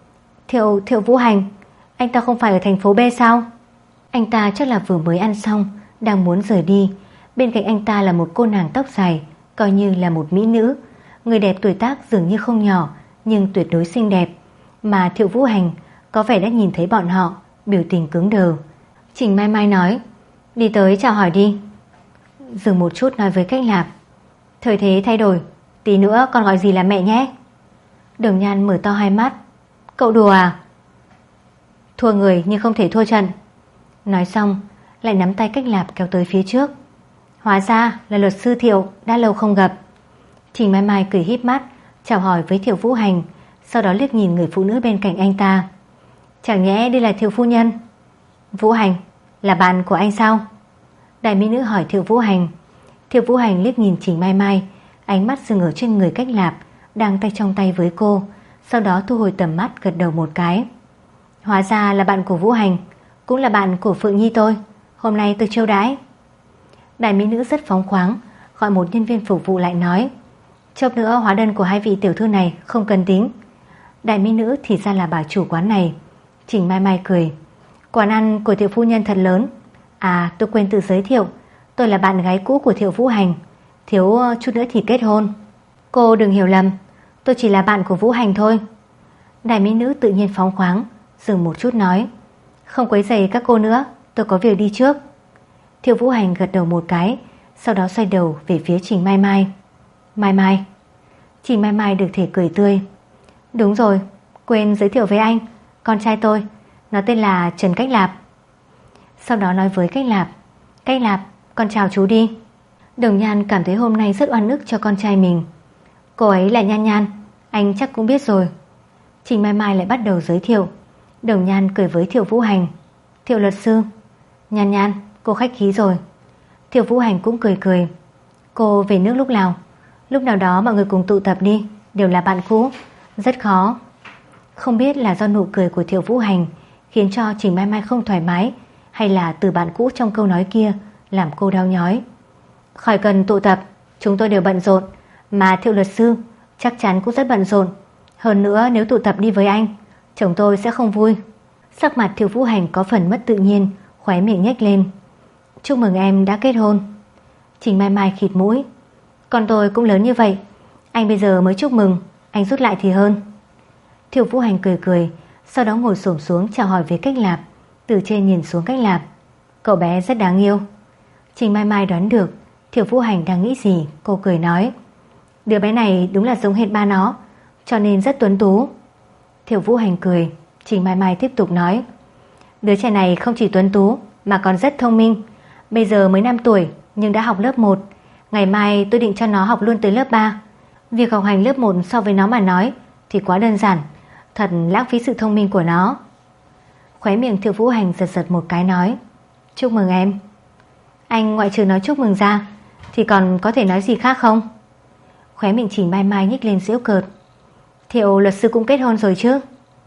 Thiệu Vũ Hành. Anh ta không phải ở thành phố B sao? Anh ta chắc là vừa mới ăn xong, đang muốn rời đi. Bên cạnh anh ta là một cô nàng tóc dài, coi như là một mỹ nữ. Người đẹp tuổi tác dường như không nhỏ, nhưng tuyệt đối xinh đẹp. Mà Thiệu Vũ Hành có vẻ đã nhìn thấy bọn họ, biểu tình cứng đờ. Trình Mai Mai nói. Đi tới chào hỏi đi. Dừng một chút nói với Cách Lạp. Thời thế thay đổi, tí nữa con gọi gì là mẹ nhé. Đồng Nhan mở to hai mắt. Cậu đùa à? Thua người nhưng không thể thua trận. Nói xong lại nắm tay Cách Lạp kéo tới phía trước. Hóa ra là luật sư Thiệu, đã lâu không gặp. Trình Mai Mai cười híp mắt chào hỏi với Thiệu Vũ Hành, sau đó liếc nhìn người phụ nữ bên cạnh anh ta. Chẳng nhẽ đây là Thiệu phu nhân? Vũ Hành là bạn của anh sao? Đại mỹ nữ hỏi Thiệu Vũ Hành. Thiệu Vũ Hành liếc nhìn Trình Mai Mai, ánh mắt dừng ở trên người Cách Lạp đang tay trong tay với cô, sau đó thu hồi tầm mắt gật đầu một cái. Hóa ra là bạn của Vũ Hành, cũng là bạn của Phượng Nhi tôi. Hôm nay tôi chiêu đãi. Đại mỹ nữ rất phóng khoáng, gọi một nhân viên phục vụ lại nói. Chốc nữa hóa đơn của hai vị tiểu thư này không cần tính. Đại mỹ nữ thì ra là bà chủ quán này. Trình Mai Mai cười. Quán ăn của Thiệu phu nhân thật lớn. À, tôi quên tự giới thiệu, tôi là bạn gái cũ của Thiệu Vũ Hành, thiếu chút nữa thì kết hôn. Cô đừng hiểu lầm, tôi chỉ là bạn của Vũ Hành thôi. Đại mỹ nữ tự nhiên phóng khoáng, dừng một chút nói. Không quấy rầy các cô nữa, tôi có việc đi trước. Thiệu Vũ Hành gật đầu một cái, sau đó xoay đầu về phía Trình Mai Mai. Mai Mai. Trình Mai Mai được thể cười tươi. Đúng rồi, quên giới thiệu với anh, con trai tôi, nó tên là Trần Cách Lạp. Sau đó nói với Cách Lạp. Cách Lạp, con chào chú đi. Đồng Nhan cảm thấy hôm nay rất oan ức cho con trai mình. Cô ấy là Nhan Nhan, anh chắc cũng biết rồi. Trình Mai Mai lại bắt đầu giới thiệu. Đồng Nhan cười với Thiệu Vũ Hành. Thiệu luật sư. Nhan Nhan, cô khách khí rồi. Thiệu Vũ Hành cũng cười cười. Cô về nước lúc nào? Lúc nào đó mọi người cùng tụ tập đi, đều là bạn cũ, rất khó. Không biết là do nụ cười của Thiệu Vũ Hành khiến cho Trình Mai Mai không thoải mái, hay là từ bạn cũ trong câu nói kia làm cô đau nhói. Khỏi cần tụ tập, chúng tôi đều bận rộn, mà Thiệu luật sư chắc chắn cũng rất bận rộn. Hơn nữa nếu tụ tập đi với anh, chồng tôi sẽ không vui. Sắc mặt Thiệu Vũ Hành có phần mất tự nhiên, khóe miệng nhếch lên. Chúc mừng em đã kết hôn. Trình Mai Mai khịt mũi. Con tôi cũng lớn như vậy, anh bây giờ mới chúc mừng, anh rút lại thì hơn. Thiệu Vũ Hành cười cười, sau đó ngồi xổm xuống chào hỏi với Cách Lạp, từ trên nhìn xuống Cách Lạp. Cậu bé rất đáng yêu. Trình Mai Mai đoán được Thiệu Vũ Hành đang nghĩ gì, cô cười nói. Đứa bé này đúng là giống hệt ba nó, cho nên rất tuấn tú. Thiệu Vũ Hành cười. Trình Mai Mai tiếp tục nói. Đứa trẻ này không chỉ tuấn tú mà còn rất thông minh. Bây giờ mới 5 tuổi nhưng đã học lớp 1. Ngày mai tôi định cho nó học luôn tới lớp 3. Việc học hành lớp 1 so với nó mà nói thì quá đơn giản, thật lãng phí sự thông minh của nó. Khóe miệng Thiệu Vũ Hành giật giật một cái nói. Chúc mừng em. Anh ngoại trừ nói chúc mừng ra thì còn có thể nói gì khác không? Khóe miệng Trình Mai Mai nhếch lên giễu cợt. Thiệu luật sư cũng kết hôn rồi chứ?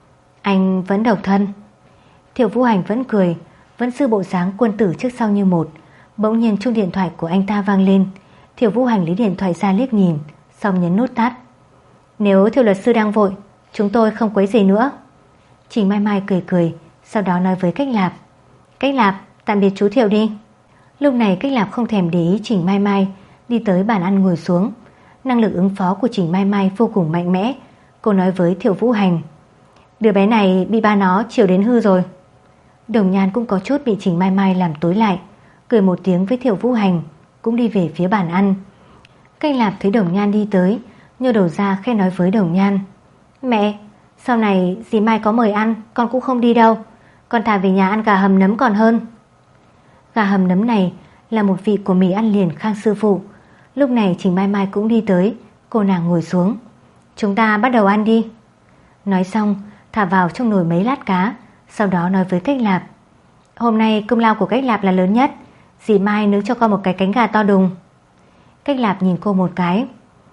Anh vẫn độc thân. Thiệu Vũ Hành vẫn cười, vẫn giữ bộ dáng quân tử trước sau như một. Bỗng nhiên chuông điện thoại của anh ta vang lên. Thiệu Vũ Hành lấy điện thoại ra liếc nhìn, xong nhấn nút tắt. Nếu Thiệu luật sư đang vội, chúng tôi không quấy rầy nữa. Trình Mai Mai cười cười, sau đó nói với Cách Lạp. Cách Lạp, tạm biệt chú Thiệu đi. Lúc này Cách Lạp không thèm để ý Trình Mai Mai, đi tới bàn ăn ngồi xuống. Năng lực ứng phó của Trình Mai Mai vô cùng mạnh mẽ. Cô nói với Thiệu Vũ Hành. Đứa bé này bị ba nó chiều đến hư rồi. Đồng Nhan cũng có chút bị Trình Mai Mai làm tối lại, cười một tiếng với Thiệu Vũ Hành, cũng đi về phía bàn ăn. Cách Lạp thấy Đồng Nhan đi tới, nhô đầu ra khe nói với Đồng Nhan. Mẹ, Sau này dì Mai có mời ăn con cũng không đi đâu. Con thà về nhà ăn gà hầm nấm còn hơn. Gà hầm nấm này là một vị của mì ăn liền Khang sư phụ. Lúc này Trình Mai Mai cũng đi tới. Cô nàng ngồi xuống. Chúng ta bắt đầu ăn đi. Nói xong thả vào trong nồi mấy lát cá, sau đó nói với Cách Lạp: Hôm nay công lao của Cách Lạp là lớn nhất. Dì Mai nướng cho con một cái cánh gà to đùng. Cách Lạp nhìn cô một cái.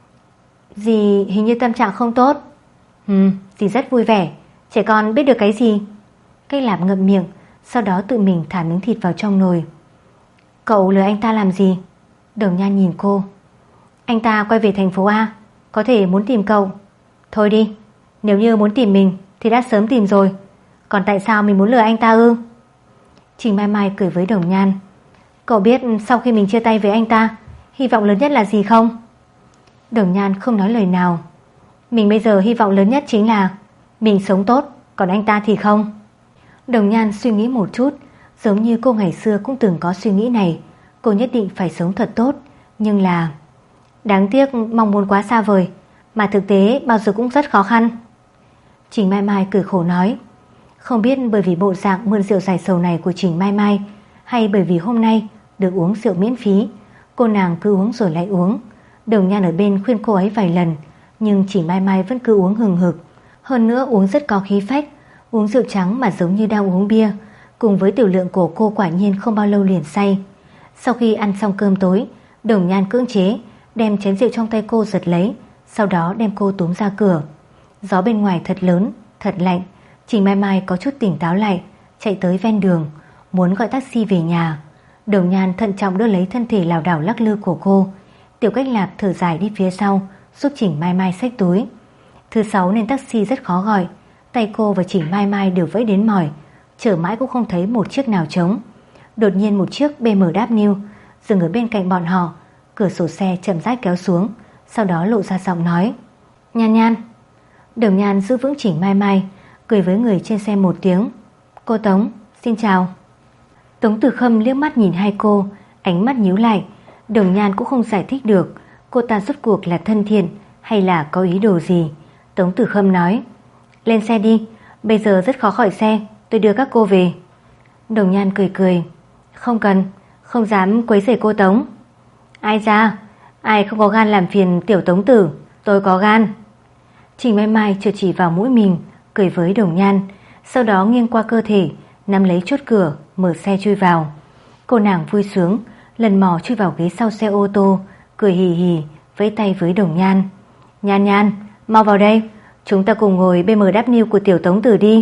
Dì hình như tâm trạng không tốt. Dì rất vui vẻ. Trẻ con biết được cái gì? Cách Lạp ngậm miệng, sau đó tự mình thả miếng thịt vào trong nồi. Cậu lừa anh ta làm gì? Đồng Nhan nhìn cô. Anh ta quay về thành phố A, có thể muốn tìm cậu. Thôi đi, nếu như muốn tìm mình thì đã sớm tìm rồi. Còn tại sao mình muốn lừa anh ta ư? Trình Mai Mai cười với Đồng Nhan. Cậu biết sau khi mình chia tay với anh ta, hy vọng lớn nhất là gì không? Đồng Nhan không nói lời nào. Mình bây giờ hy vọng lớn nhất chính là mình sống tốt, còn anh ta thì không. Đồng Nhan suy nghĩ một chút, giống như cô ngày xưa cũng từng có suy nghĩ này. Cô nhất định phải sống thật tốt. Nhưng là đáng tiếc mong muốn quá xa vời, mà thực tế bao giờ cũng rất khó khăn. Trình Mai Mai cười khổ nói. Không biết bởi vì bộ dạng mượn rượu giải sầu này của Trình Mai Mai, hay bởi vì hôm nay được uống rượu miễn phí, cô nàng cứ uống rồi lại uống. Đồng Nhan ở bên khuyên cô ấy vài lần, nhưng Trình Mai Mai vẫn cứ uống hừng hực. Hơn nữa uống rất có khí phách. Uống rượu trắng mà giống như đang uống bia. Cùng với tiểu lượng của cô quả nhiên không bao lâu liền say. Sau khi ăn xong cơm tối, Đồng Nhan cưỡng chế đem chén rượu trong tay cô giật lấy, sau đó đem cô túm ra cửa. Gió bên ngoài thật lớn, thật lạnh. Trình Mai Mai có chút tỉnh táo lại, chạy tới ven đường, muốn gọi taxi về nhà. Đồng Nhan thận trọng đưa lấy thân thể lảo đảo lắc lư của cô. Tiểu Cách Lạp thở dài đi phía sau, giúp Trình Mai Mai xách túi. Thứ sáu nên taxi rất khó gọi. Tay cô và Trình Mai Mai đều vẫy đến mỏi, chờ mãi cũng không thấy một chiếc nào trống. Đột nhiên một chiếc BMW dừng ở bên cạnh bọn họ. Cửa sổ xe chậm rãi kéo xuống, sau đó lộ ra giọng nói. Nhan Nhan. Đồng Nhan giữ vững Trình Mai Mai, cười với người trên xe một tiếng. Cô Tống, xin chào. Tống Tử Khâm liếc mắt nhìn hai cô, ánh mắt nhíu lại. Đồng Nhan cũng không giải thích được cô ta rốt cuộc là thân thiện hay là có ý đồ gì. Tống Tử Khâm nói. Lên xe đi, bây giờ rất khó khỏi xe, tôi đưa các cô về. Đồng Nhan cười cười. Không cần, không dám quấy rầy cô Tống. Ai ra, ai không có gan làm phiền tiểu Tống tử, tôi có gan. Trình Mai Mai chợt chỉ vào mũi mình, cười với Đồng Nhan, sau đó nghiêng qua cơ thể, nắm lấy chốt cửa, mở xe chui vào. Cô nàng vui sướng, lần mò chui vào ghế sau xe ô tô, cười hì hì, vẫy tay với Đồng Nhan. Nhan Nhan, mau vào đây, chúng ta cùng ngồi BMW của tiểu Tống tử đi.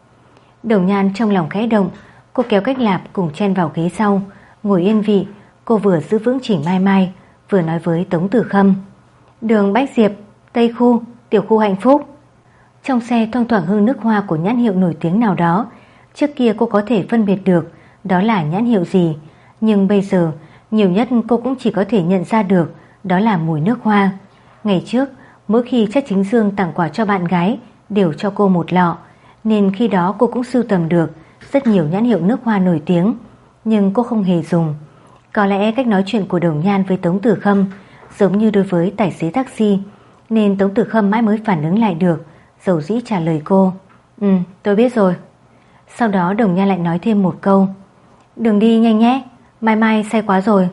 Đồng Nhan trong lòng khẽ động, cô kéo Cách Lạp cùng chen vào ghế sau, ngồi yên vị. Cô vừa giữ vững Trình Mai Mai, vừa nói với Tống Tử Khâm. Đường Bách Diệp, Tây Khu, Tiểu Khu Hạnh Phúc. Trong xe thoang thoảng hương nước hoa của nhãn hiệu nổi tiếng nào đó. Trước kia cô có thể phân biệt được đó là nhãn hiệu gì, nhưng bây giờ nhiều nhất cô cũng chỉ có thể nhận ra được đó là mùi nước hoa. Ngày trước, mỗi khi Trác Chính Dương tặng quà cho bạn gái đều cho cô một lọ, nên khi đó cô cũng sưu tầm được rất nhiều nhãn hiệu nước hoa nổi tiếng, nhưng cô không hề dùng. Có lẽ cách nói chuyện của Đồng Nhan với Tống Tử Khâm giống như đối với tài xế taxi, nên Tống Tử Khâm mãi mới phản ứng lại được, dầu dĩ trả lời cô. Tôi biết rồi. Sau đó Đồng Nhan lại nói thêm một câu. Đừng đi nhanh nhé, Mai Mai say quá rồi.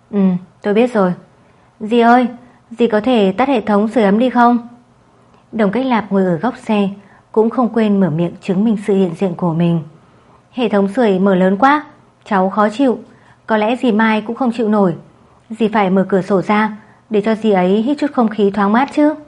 Tôi biết rồi. Dì ơi, dì có thể tắt hệ thống sưởi ấm đi không? Đồng Cách Lạp ngồi ở góc xe, cũng không quên mở miệng chứng minh sự hiện diện của mình. Hệ thống sưởi mở lớn quá, cháu khó chịu. Có lẽ dì Mai cũng không chịu nổi. Dì phải mở cửa sổ ra để cho dì ấy hít chút không khí thoáng mát chứ.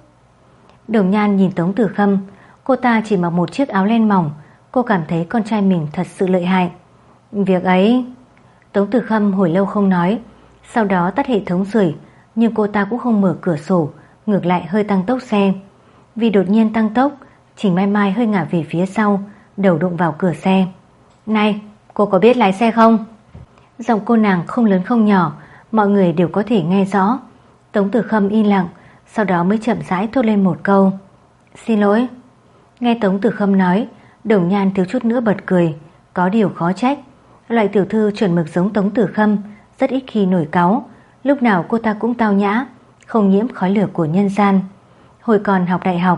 Đồng Nhan nhìn Tống Tử Khâm. Cô ta chỉ mặc một chiếc áo len mỏng. Cô cảm thấy con trai mình thật sự lợi hại. Việc ấy... Tống Tử Khâm hồi lâu không nói, sau đó tắt hệ thống sưởi, nhưng cô ta cũng không mở cửa sổ, ngược lại hơi tăng tốc xe. Vì đột nhiên tăng tốc, Trình Mai Mai hơi ngả về phía sau, đầu đụng vào cửa xe. Này, cô có biết lái xe không? Giọng cô nàng không lớn không nhỏ, mọi người đều có thể nghe rõ. Tống Tử Khâm im lặng, sau đó mới chậm rãi thốt lên một câu. Xin lỗi. Nghe Tống Tử Khâm nói, Đồng Nhan thiếu chút nữa bật cười. Có điều khó trách, loại tiểu thư chuẩn mực giống Tống Tử Khâm rất ít khi nổi cáu. Lúc nào cô ta cũng tao nhã, không nhiễm khói lửa của nhân gian. Hồi còn học đại học,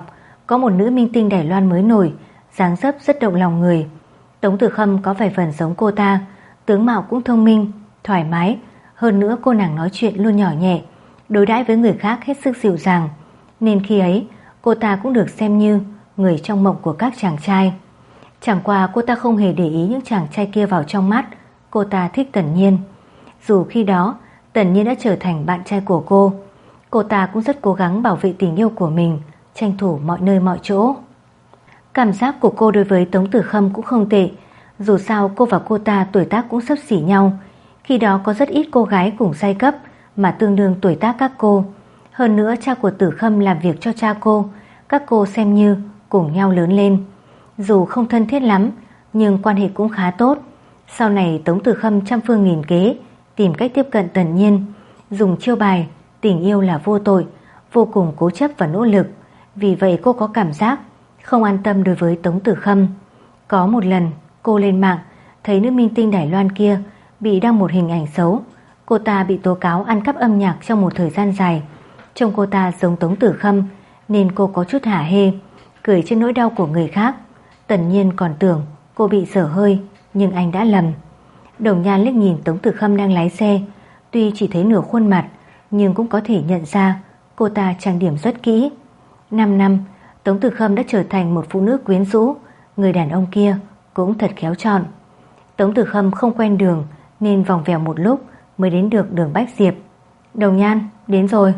có một nữ minh tinh Đài Loan mới nổi, dáng dấp rất động lòng người. Tống Tử Khâm có vài phần giống cô ta, tướng mạo cũng thông minh, thoải mái. Hơn nữa cô nàng nói chuyện luôn nhỏ nhẹ, đối đãi với người khác hết sức dịu dàng, nên khi ấy cô ta cũng được xem như người trong mộng của các chàng trai. Chẳng qua cô ta không hề để ý những chàng trai kia vào trong mắt. Cô ta thích Tần Nhiên. Dù khi đó Tần Nhiên đã trở thành bạn trai của cô ta cũng rất cố gắng bảo vệ tình yêu của mình, tranh thủ mọi nơi mọi chỗ. Cảm giác của cô đối với Tống Tử Khâm cũng không tệ. Dù sao cô và cô ta tuổi tác cũng xấp xỉ nhau. Khi đó có rất ít cô gái cùng giai cấp mà tương đương tuổi tác các cô. Hơn nữa cha của Tử Khâm làm việc cho cha cô, các cô xem như cùng nhau lớn lên. Dù không thân thiết lắm, nhưng quan hệ cũng khá tốt. Sau này Tống Tử Khâm trăm phương nghìn kế tìm cách tiếp cận Tần Nhiên, dùng chiêu bài tình yêu là vô tội, vô cùng cố chấp và nỗ lực. Vì vậy cô có cảm giác không an tâm đối với Tống Tử Khâm. Có một lần cô lên mạng thấy nữ minh tinh Đài Loan kia bị đăng một hình ảnh xấu. Cô ta bị tố cáo ăn cắp âm nhạc trong một thời gian dài. Trông cô ta giống Tống Tử Khâm nên cô có chút hả hê, cười trên nỗi đau của người khác. Tần Nhiên còn tưởng cô bị dở hơi, nhưng anh đã lầm. Đồng Nhan liếc nhìn Tống Tử Khâm đang lái xe, tuy chỉ thấy nửa khuôn mặt nhưng cũng có thể nhận ra cô ta trang điểm rất kỹ. 5 năm, Tống Tử Khâm đã trở thành một phụ nữ quyến rũ. Người đàn ông kia cũng thật khéo chọn. Tống Tử Khâm không quen đường nên vòng vèo một lúc mới đến được đường Bách Diệp. Đồng Nhan, đến rồi.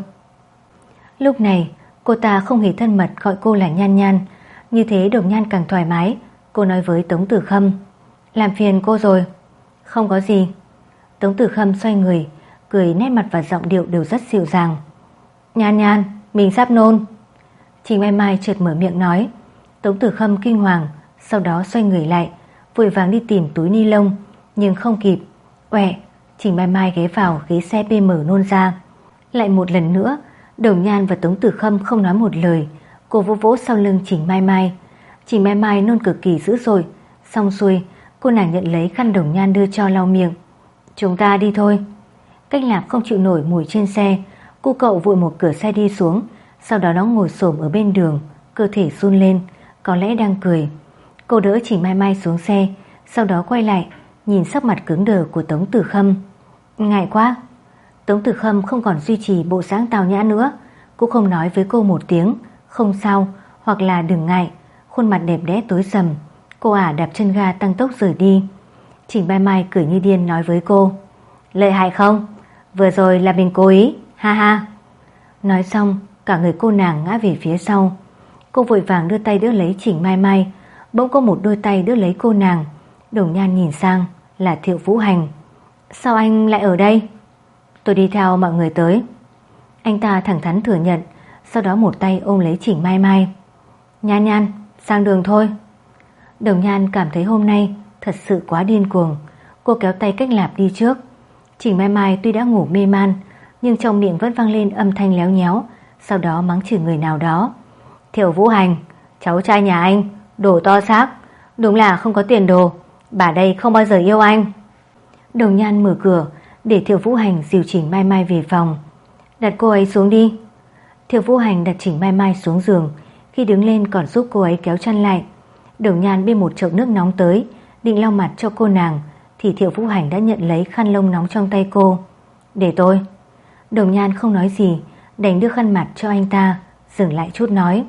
Lúc này cô ta không hề thân mật gọi cô là Nhan Nhan. Như thế Đồng Nhan càng thoải mái. Cô nói với Tống Tử Khâm, làm phiền cô rồi. Không có gì. Tống Tử Khâm xoay người, cười, nét mặt và giọng điệu đều rất dịu dàng. Nhan Nhan, mình sắp nôn. Trình Mai Mai chợt mở miệng nói. Tống Tử Khâm kinh hoàng, sau đó xoay người lại, vội vàng đi tìm túi ni lông, nhưng không kịp. Oẹ, Trình Mai Mai ghé vào ghế xe PM nôn ra. Lại một lần nữa, Đồng Nhan và Tống Tử Khâm không nói một lời. Cô vỗ vỗ sau lưng Trình Mai Mai. Trình Mai Mai nôn cực kỳ dữ dội. Xong xuôi, cô nàng nhận lấy khăn Đồng Nhan đưa cho lau miệng. Chúng ta đi thôi. Cách Lạp không chịu nổi mùi trên xe. Cô cậu vội một cửa xe đi xuống. Sau đó nó ngồi xổm ở bên đường, cơ thể run lên, có lẽ đang cười. Cô đỡ Trình Mai Mai xuống xe, sau đó quay lại nhìn sắc mặt cứng đờ của Tống Tử Khâm. Ngại quá. Tống Tử Khâm không còn duy trì bộ dáng tào nhã nữa. Cũng không nói với cô một tiếng không sao hoặc là đừng ngại. Khuôn mặt đẹp đẽ tối sầm. Cô ả đạp chân ga tăng tốc rời đi. Trình Mai Mai cười như điên nói với cô, lợi hại không? Vừa rồi là mình cố ý, ha ha. Nói xong cả người cô nàng ngã về phía sau. Cô vội vàng đưa tay đỡ lấy Trình Mai Mai. Bỗng có một đôi tay đỡ lấy cô nàng. Đồng Nhan nhìn sang là Thiệu Vũ Hành. Sao anh lại ở đây? Tôi đi theo mọi người tới. Anh ta thẳng thắn thừa nhận, sau đó một tay ôm lấy Trình Mai Mai. Nhan Nhan, sang đường thôi. Đồng Nhan cảm thấy hôm nay thật sự quá điên cuồng. Cô kéo tay Cách Lạp đi trước. Trình Mai Mai tuy đã ngủ mê man, nhưng trong miệng vẫn vang lên âm thanh léo nhéo, sau đó mắng chửi người nào đó. Thiệu Vũ Hành, cháu trai nhà anh, đồ to xác, đúng là không có tiền đồ, bà đây không bao giờ yêu anh. Đồng Nhan mở cửa để Thiệu Vũ Hành dìu Trình Mai Mai về phòng. Đặt cô ấy xuống đi. Thiệu Vũ Hành đặt Trình Mai Mai xuống giường, khi đứng lên còn giúp cô ấy kéo chăn lại. Đồng Nhan bê một chậu nước nóng tới, định lau mặt cho cô nàng, thì Thiệu Vũ Hành đã nhận lấy khăn lông nóng trong tay cô. Để tôi. Đồng Nhan không nói gì, đành đưa khăn mặt cho anh ta, dừng lại chút nói.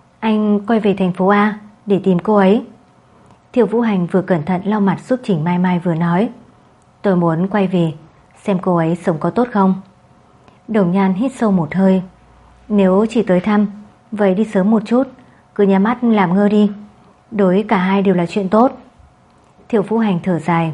Anh quay về thành phố A để tìm cô ấy. Thiệu Vũ Hành vừa cẩn thận lau mặt giúp Trình Mai Mai vừa nói. Tôi muốn quay về xem cô ấy sống có tốt không. Đồng Nhan hít sâu một hơi. Nếu chỉ tới thăm, vậy đi sớm một chút, cứ nhắm mắt làm ngơ đi. Đối cả hai đều là chuyện tốt. Thiệu Vũ Hành thở dài.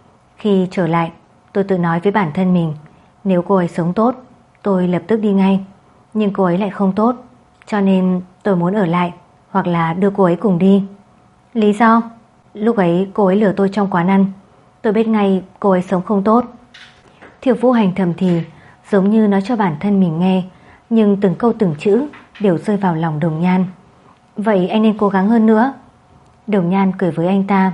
Khi trở lại, tôi tự nói với bản thân mình, nếu cô ấy sống tốt, tôi lập tức đi ngay. Nhưng cô ấy lại không tốt, cho nên tôi muốn ở lại, hoặc là đưa cô ấy cùng đi. Lý do? Lúc ấy cô ấy lừa tôi trong quán ăn, tôi biết ngay cô ấy sống không tốt. Thiệu Vũ Hành thầm thì, giống như nói cho bản thân mình nghe, nhưng từng câu từng chữ đều rơi vào lòng Đồng Nhan. Vậy anh nên cố gắng hơn nữa. Đồng Nhan cười với anh ta.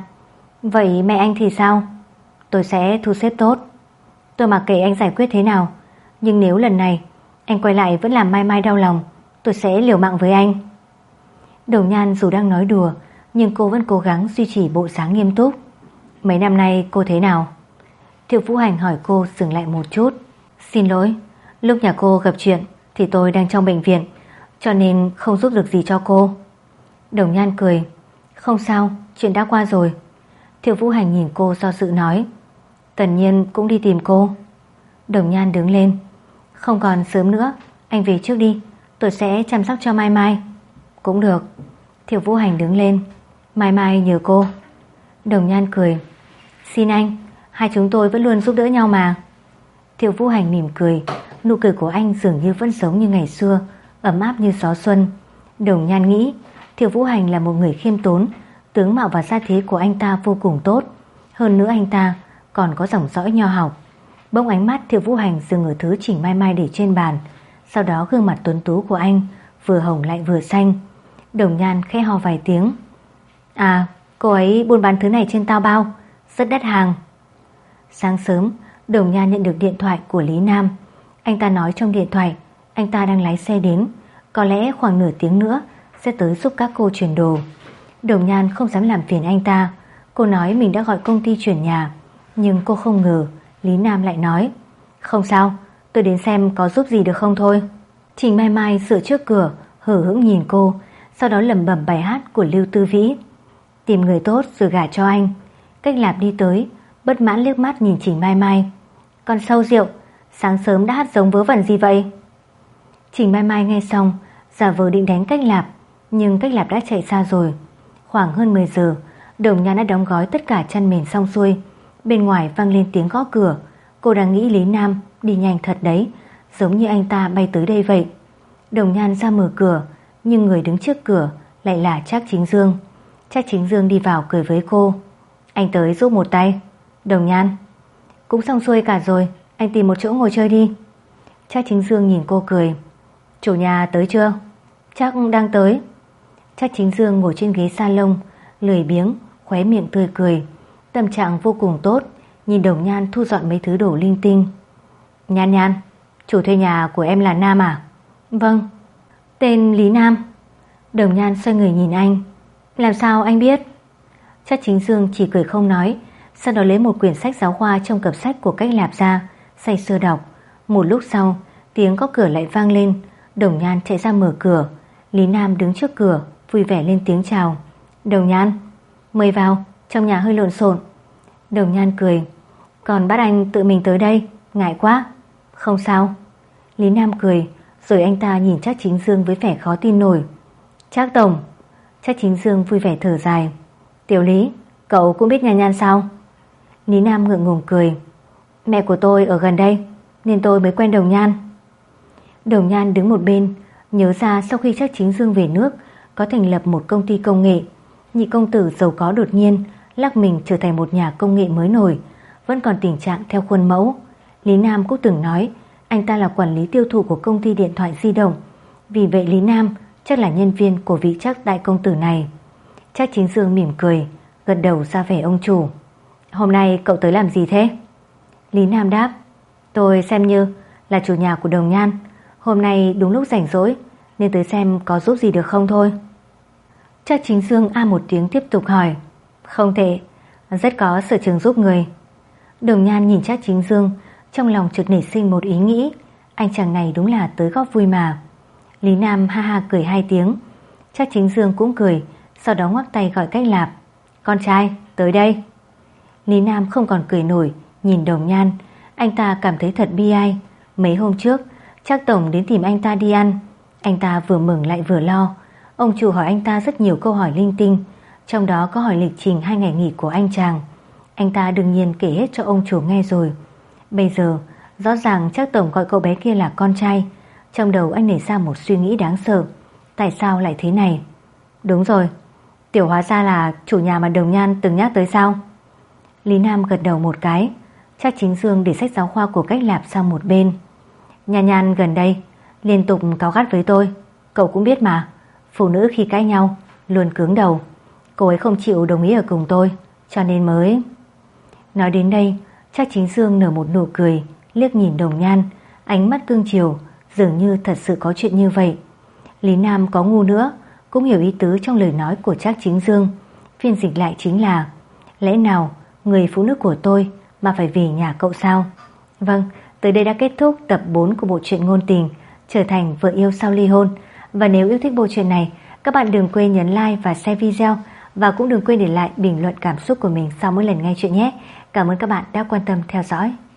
Vậy mẹ anh thì sao? Tôi sẽ thu xếp tốt. Tôi mặc kệ anh giải quyết thế nào, nhưng nếu lần này anh quay lại vẫn làm Mai Mai đau lòng, tôi sẽ liều mạng với anh. Đồng Nhan dù đang nói đùa, nhưng cô vẫn cố gắng duy trì bộ dáng nghiêm túc. Mấy năm nay cô thế nào? Thiệu Vũ Hành hỏi cô dừng lại một chút. Xin lỗi, lúc nhà cô gặp chuyện thì tôi đang trong bệnh viện, cho nên không giúp được gì cho cô. Đồng Nhan cười. Không sao, chuyện đã qua rồi. Thiệu Vũ Hành nhìn cô do dự nói. Tần Nhiên cũng đi tìm cô. Đồng Nhan đứng lên. Không còn sớm nữa, anh về trước đi, tôi sẽ chăm sóc cho Mai Mai. Cũng được. Thiệu Vũ Hành đứng lên. Mai Mai nhờ cô. Đồng Nhan cười. Xin anh, hai chúng tôi vẫn luôn giúp đỡ nhau mà. Thiệu Vũ Hành mỉm cười. Nụ cười của anh dường như vẫn giống như ngày xưa, ấm áp như gió xuân. Đồng Nhan nghĩ Thiệu Vũ Hành là một người khiêm tốn, tướng mạo và gia thế của anh ta vô cùng tốt. Hơn nữa anh ta còn có dòng dõi nho học. Bỗng ánh mắt Thiệu Vũ Hành dừng ở thứ chỉnh Mai Mai để trên bàn. Sau đó gương mặt tuấn tú của anh vừa hồng lại vừa xanh. Đồng Nhan khẽ ho vài tiếng. À, cô ấy buôn bán thứ này trên Taobao, rất đắt hàng. Sáng sớm, Đồng Nhan nhận được điện thoại của Lý Nam. Anh ta nói trong điện thoại anh ta đang lái xe đến, có lẽ khoảng nửa tiếng nữa sẽ tới giúp các cô chuyển đồ. Đồng Nhan không dám làm phiền anh ta. Cô nói mình đã gọi công ty chuyển nhà, nhưng cô không ngờ Lý Nam lại nói không sao, tôi đến xem có giúp gì được không thôi. Trình Mai Mai sửa trước cửa hờ hững nhìn cô, sau đó lẩm bẩm bài hát của Lưu Tư Vĩ. Tìm người tốt rồi gả cho anh. Cách Lạp đi tới, bất mãn liếc mắt nhìn Trình Mai Mai. Con sâu rượu, sáng sớm đã hát giống vớ vẩn gì vậy? Trình Mai Mai nghe xong giả vờ định đánh Cách Lạp, nhưng Cách Lạp đã chạy xa rồi. Khoảng hơn 10 giờ, Đồng Nhan đã đóng gói tất cả chăn mền xong xuôi. Bên ngoài vang lên tiếng gõ cửa. Cô đang nghĩ Lý Nam đi nhanh thật đấy, giống như anh ta bay tới đây vậy. Đồng Nhan ra mở cửa, nhưng người đứng trước cửa lại là Trác Chính Dương. Trác Chính Dương đi vào cười với cô. Anh tới giúp một tay. Đồng Nhan, cũng xong xuôi cả rồi, anh tìm một chỗ ngồi chơi đi. Trác Chính Dương nhìn cô cười. Chủ nhà tới chưa? Chắc đang tới. Trác Chính Dương ngồi trên ghế salon, lười biếng, khóe miệng tươi cười, tâm trạng vô cùng tốt. Nhìn Đồng Nhan thu dọn mấy thứ đồ linh tinh. Nhan Nhan, chủ thuê nhà của em là Nam à? Vâng. Tên Lý Nam. Đồng Nhan xoay người nhìn anh. Làm sao anh biết? Trác Chính Dương chỉ cười không nói, sau đó lấy một quyển sách giáo khoa trong cặp sách của Cách Lạp ra, say sưa đọc. Một lúc sau, tiếng gõ cửa lại vang lên. Đồng Nhan chạy ra mở cửa. Lý Nam đứng trước cửa vui vẻ lên tiếng chào. Đồng Nhan, mời vào, trong nhà hơi lộn xộn. Đồng Nhan cười. Còn bắt anh tự mình tới đây, ngại quá. Không sao. Lý Nam cười, rồi anh ta nhìn Trác Chính Dương với vẻ khó tin nổi. Trác tổng. Trác Chính Dương vui vẻ thở dài. Tiểu Lý, cậu cũng biết Nhan Nhan sao? Lý Nam ngượng ngùng cười. Mẹ của tôi ở gần đây, nên tôi mới quen Đồng Nhan. Đồng Nhan đứng một bên, nhớ ra sau khi Trác Chính Dương về nước có thành lập một công ty công nghệ. Nhị công tử giàu có đột nhiên lắc mình trở thành một nhà công nghệ mới nổi, vẫn còn tình trạng theo khuôn mẫu. Lý Nam cũng từng nói anh ta là quản lý tiêu thụ của công ty điện thoại di động, vì vậy Lý Nam chắc là nhân viên của vị Trác đại công tử này. Trác Chính Dương mỉm cười, gật đầu ra vẻ ông chủ. Hôm nay cậu tới làm gì thế? Lý Nam đáp. Tôi xem như là chủ nhà của Đồng Nhan, hôm nay đúng lúc rảnh rỗi nên tới xem có giúp gì được không thôi. Trác Chính Dương a một tiếng tiếp tục hỏi. Không thể, rất có sở trường giúp người. Đồng Nhan nhìn Trác Chính Dương, trong lòng chợt nảy sinh một ý nghĩ, anh chàng này đúng là tới góp vui mà. Lý Nam ha ha cười hai tiếng. Trác Chính Dương cũng cười, sau đó ngoắc tay gọi Cách Lạp. Con trai, tới đây. Lý Nam không còn cười nổi, nhìn Đồng Nhan. Anh ta cảm thấy thật bi ai. Mấy hôm trước Trác tổng đến tìm anh ta đi ăn. Anh ta vừa mừng lại vừa lo. Ông chủ hỏi anh ta rất nhiều câu hỏi linh tinh, trong đó có hỏi lịch trình 2 ngày nghỉ của anh chàng. Anh ta đương nhiên kể hết cho ông chủ nghe rồi. Bây giờ rõ ràng Trác tổng gọi cậu bé kia là con trai. Trong đầu anh nảy ra một suy nghĩ đáng sợ. Tại sao lại thế này? Đúng rồi, Tiểu hóa ra là chủ nhà mà Đồng Nhan từng nhắc tới sao? Lý Nam gật đầu một cái. Trác Chính Dương để sách giáo khoa của Cách Lạp sang một bên. Nhan Nhan gần đây liên tục cáu gắt với tôi, cậu cũng biết mà, phụ nữ khi cãi nhau luôn cứng đầu. Cô ấy không chịu đồng ý ở cùng tôi, cho nên mới... Nói đến đây, Trác Chính Dương nở một nụ cười, liếc nhìn Đồng Nhan, ánh mắt cưng chiều, dường như thật sự có chuyện như vậy. Lý Nam có ngu nữa cũng hiểu ý tứ trong lời nói của Trác Chính Dương. Phiên dịch lại chính là: lẽ nào người phụ nữ của tôi mà phải vì nhà cậu sao? Vâng, tới đây đã kết thúc tập 4 của bộ truyện ngôn tình Trở thành vợ yêu sau ly hôn. Và nếu yêu thích bộ truyện này, các bạn đừng quên nhấn like và share video, và cũng đừng quên để lại bình luận cảm xúc của mình sau mỗi lần nghe chuyện nhé. Cảm ơn các bạn đã quan tâm theo dõi.